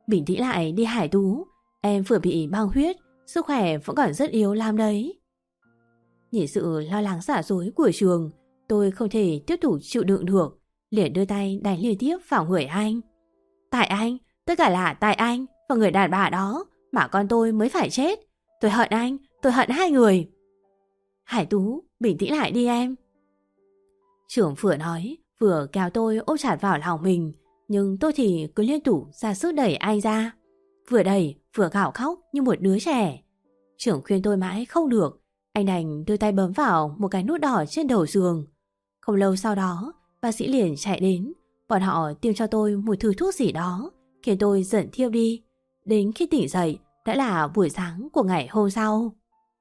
Bình tĩnh lại đi Hải Tú, em vừa bị băng huyết, sức khỏe vẫn còn rất yếu lắm đấy. Nhìn sự lo lắng giả dối của Trường, tôi không thể tiếp tục chịu đựng được, liền đưa tay đánh liên tiếp vào người anh. Tại anh, tất cả là tại anh và người đàn bà đó mà con tôi mới phải chết. Tôi hận anh, tôi hận hai người. Hải Tú, bình tĩnh lại đi em. Trường vừa nói, vừa kéo tôi ôm chặt vào lòng mình, nhưng tôi thì cứ liên tục ra sức đẩy anh ra. Vừa đẩy, vừa gào khóc như một đứa trẻ. Trường khuyên tôi mãi không được, anh đành đưa tay bấm vào một cái nút đỏ trên đầu giường. Không lâu sau đó, bác sĩ liền chạy đến. Bọn họ tiêm cho tôi một thứ thuốc gì đó, khiến tôi dần thiêu đi. Đến khi tỉnh dậy, đã là buổi sáng của ngày hôm sau.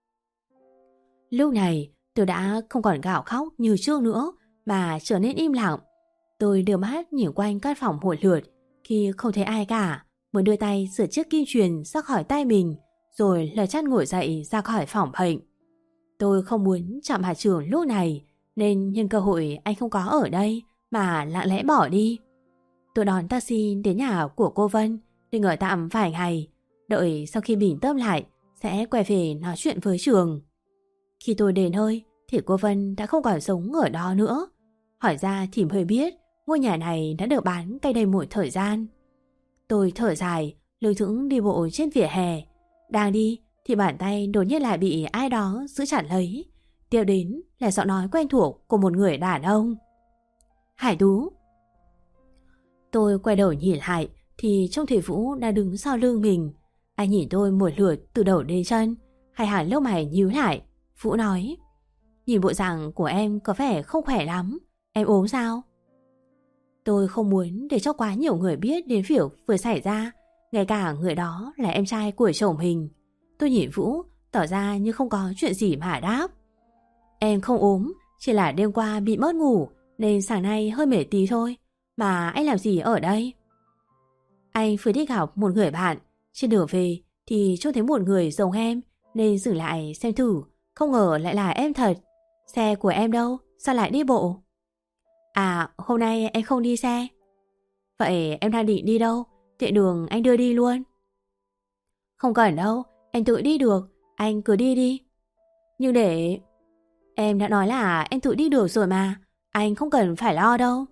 Lúc này, tôi đã không còn gào khóc như trước nữa, mà trở nên im lặng. Tôi đưa mắt nhìn quanh căn phòng một lượt, khi không thấy ai cả, mới đưa tay sửa chiếc kim chuyền ra khỏi tay mình, rồi lật chăn ngồi dậy ra khỏi phòng bệnh. Tôi không muốn chạm Hà Trường lúc này, nên nhân cơ hội anh không có ở đây mà lặng lẽ bỏ đi. Tôi đón taxi đến nhà của cô Vân, định ở tạm vài ngày, đợi sau khi bình tâm lại sẽ quay về nói chuyện với Trường. Khi tôi đến nơi thì cô Vân đã không còn sống ở đó nữa. Hỏi ra thì mới biết ngôi nhà này đã được bán cách đây một thời gian. Tôi thở dài, lững thững đi bộ trên vỉa hè. Đang đi thì bàn tay đột nhiên lại bị ai đó giữ chặt lấy. Tiếp đến là giọng nói quen thuộc của một người đàn ông. Hải Tú. Tôi quay đầu nhìn lại thì trông thấy Vũ đang đứng sau lưng mình. Anh nhìn tôi một lượt từ đầu đến chân, hai hàng lông mày nhíu lại. Vũ nói: nhìn bộ dạng của em có vẻ không khỏe lắm, em ốm sao? Tôi không muốn để cho quá nhiều người biết đến việc vừa xảy ra, ngay cả người đó là em trai của chồng mình. Tôi nhìn Vũ, tỏ ra như không có chuyện gì mà đáp: em không ốm, chỉ là đêm qua bị mất ngủ nên sáng nay hơi mệt tí thôi. Mà anh làm gì ở đây? Anh vừa đi gặp một người bạn, trên đường về thì trông thấy một người giống em nên dừng lại xem thử, không ngờ lại là em thật. Xe của em đâu, sao lại đi bộ? À, hôm nay em không đi xe. Vậy em đang định đi đâu? Tiện đường anh đưa đi luôn. Không cần đâu, em tự đi được, anh cứ đi đi. Nhưng để... Em đã nói là em tự đi được rồi mà, anh không cần phải lo đâu.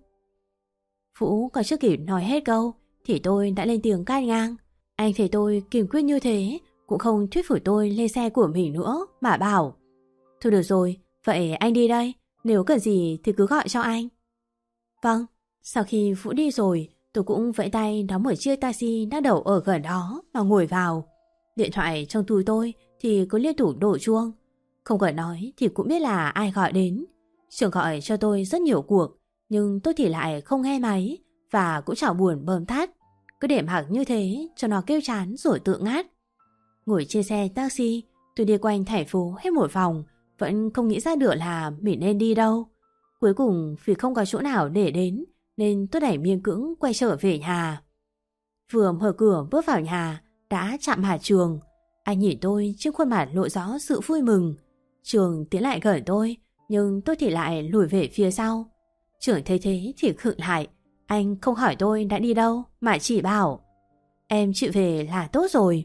Vũ còn chưa kịp nói hết câu thì tôi đã lên tiếng cắt ngang. Anh thấy tôi kiên quyết như thế cũng không thuyết phục tôi lên xe của mình nữa mà bảo: thôi được rồi, vậy anh đi đây, nếu cần gì thì cứ gọi cho anh. Vâng. Sau khi Vũ đi rồi, tôi cũng vẫy tay đóng một chiếc taxi đang đậu ở gần đó mà ngồi vào. Điện thoại trong túi tôi thì cứ liên tục đổ chuông, không cần nói thì cũng biết là ai gọi đến. Trường gọi cho tôi rất nhiều cuộc, nhưng tôi thì lại không nghe máy và cũng chẳng buồn bấm tắt, cứ để mặc như thế cho nó kêu chán rồi tự ngắt. Ngồi trên xe taxi, tôi đi quanh thành phố hết một vòng, vẫn không nghĩ ra được là mình nên đi đâu. Cuối cùng vì không có chỗ nào để đến nên tôi đẩy miên cưỡng quay trở về nhà. Vừa mở cửa bước vào nhà đã chạm Hà Trường. Anh nhìn tôi trên khuôn mặt lộ rõ sự vui mừng. Trường tiến lại gần tôi, nhưng tôi thì lại lùi về phía sau. Trường thấy thế thì khựng lại. Anh không hỏi tôi đã đi đâu mà chỉ bảo: em chịu về là tốt rồi.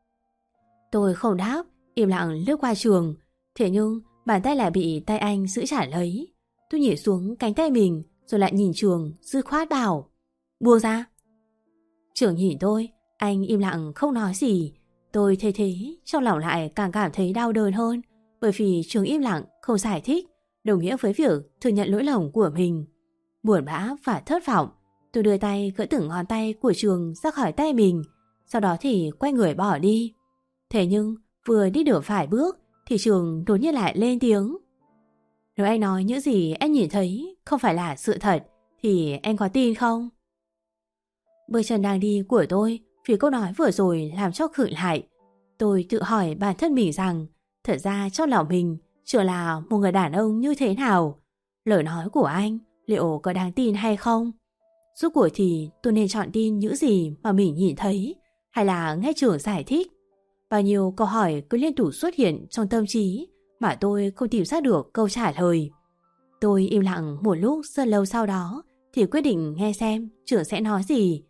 Tôi không đáp, im lặng lướt qua Trường. Thế nhưng bàn tay lại bị tay anh giữ chặt lấy. Tôi nhìn xuống cánh tay mình rồi lại nhìn Trường, dứt khoát bảo: buông ra. Trường nhìn tôi, anh im lặng không nói gì. Tôi thấy thế, trong lòng lại càng cảm thấy đau đớn hơn, bởi vì Trường im lặng không giải thích đồng nghĩa với việc thừa nhận lỗi lầm của mình. Buồn bã và thất vọng, tôi đưa tay gỡ từng ngón tay của Trường ra khỏi tay mình, sau đó thì quay người bỏ đi. Thế nhưng vừa đi được vài bước thì Trường đột nhiên lại lên tiếng: nếu anh nói những gì em nhìn thấy không phải là sự thật thì em có tin không? Bước chân đang đi của tôi vì câu nói vừa rồi làm cho khựng lại. Tôi tự hỏi bản thân mình rằng thật ra trong lòng mình chưa là một người đàn ông như thế nào. Lời nói của anh liệu có đáng tin hay không? Rốt cuộc thì tôi nên chọn tin những gì mà mình nhìn thấy, hay là nghe Trường giải thích? Bao nhiêu câu hỏi cứ liên tục xuất hiện trong tâm trí mà tôi không tìm ra được câu trả lời. Tôi im lặng một lúc rất lâu, sau đó thì quyết định nghe xem Trường sẽ nói gì.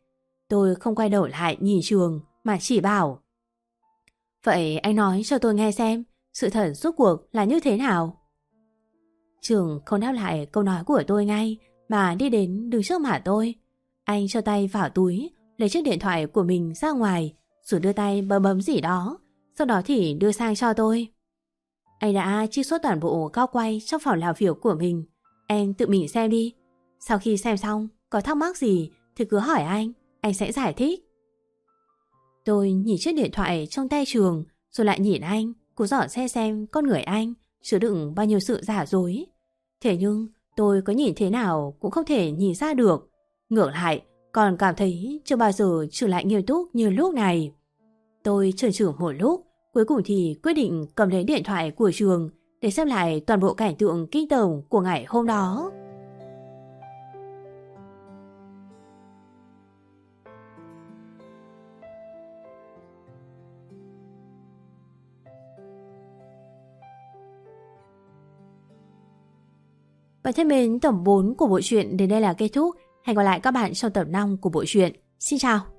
Tôi không quay đầu lại nhìn Trường mà chỉ bảo: Vậy anh nói cho tôi nghe xem, sự thật rốt cuộc là như thế nào? Trường không đáp lại câu nói của tôi ngay, mà đi đến đứng trước mặt tôi. Anh cho tay vào túi, lấy chiếc điện thoại của mình ra ngoài, rồi đưa tay bấm bấm gì đó, sau đó thì đưa sang cho tôi. Anh đã trích xuất toàn bộ góc quay trong phòng làm việc của mình. Em tự mình xem đi. Sau khi xem xong, có thắc mắc gì thì cứ hỏi anh, anh sẽ giải thích. Tôi nhìn chiếc điện thoại trong tay Trường, rồi lại nhìn anh, cố dõi xe xem con người anh chứa đựng bao nhiêu sự giả dối. Thế nhưng tôi có nhìn thế nào cũng không thể nhìn ra được. Ngược lại, còn cảm thấy chưa bao giờ Trường lại nghiêm túc như lúc này. Tôi chần chừ một lúc, cuối cùng thì quyết định cầm lấy điện thoại của Trường để xem lại toàn bộ cảnh tượng kinh tởm của ngày hôm đó. Và thân mến, tập bốn của bộ truyện đến đây là kết thúc. Hẹn gặp lại các bạn trong tập năm của bộ truyện. Xin chào!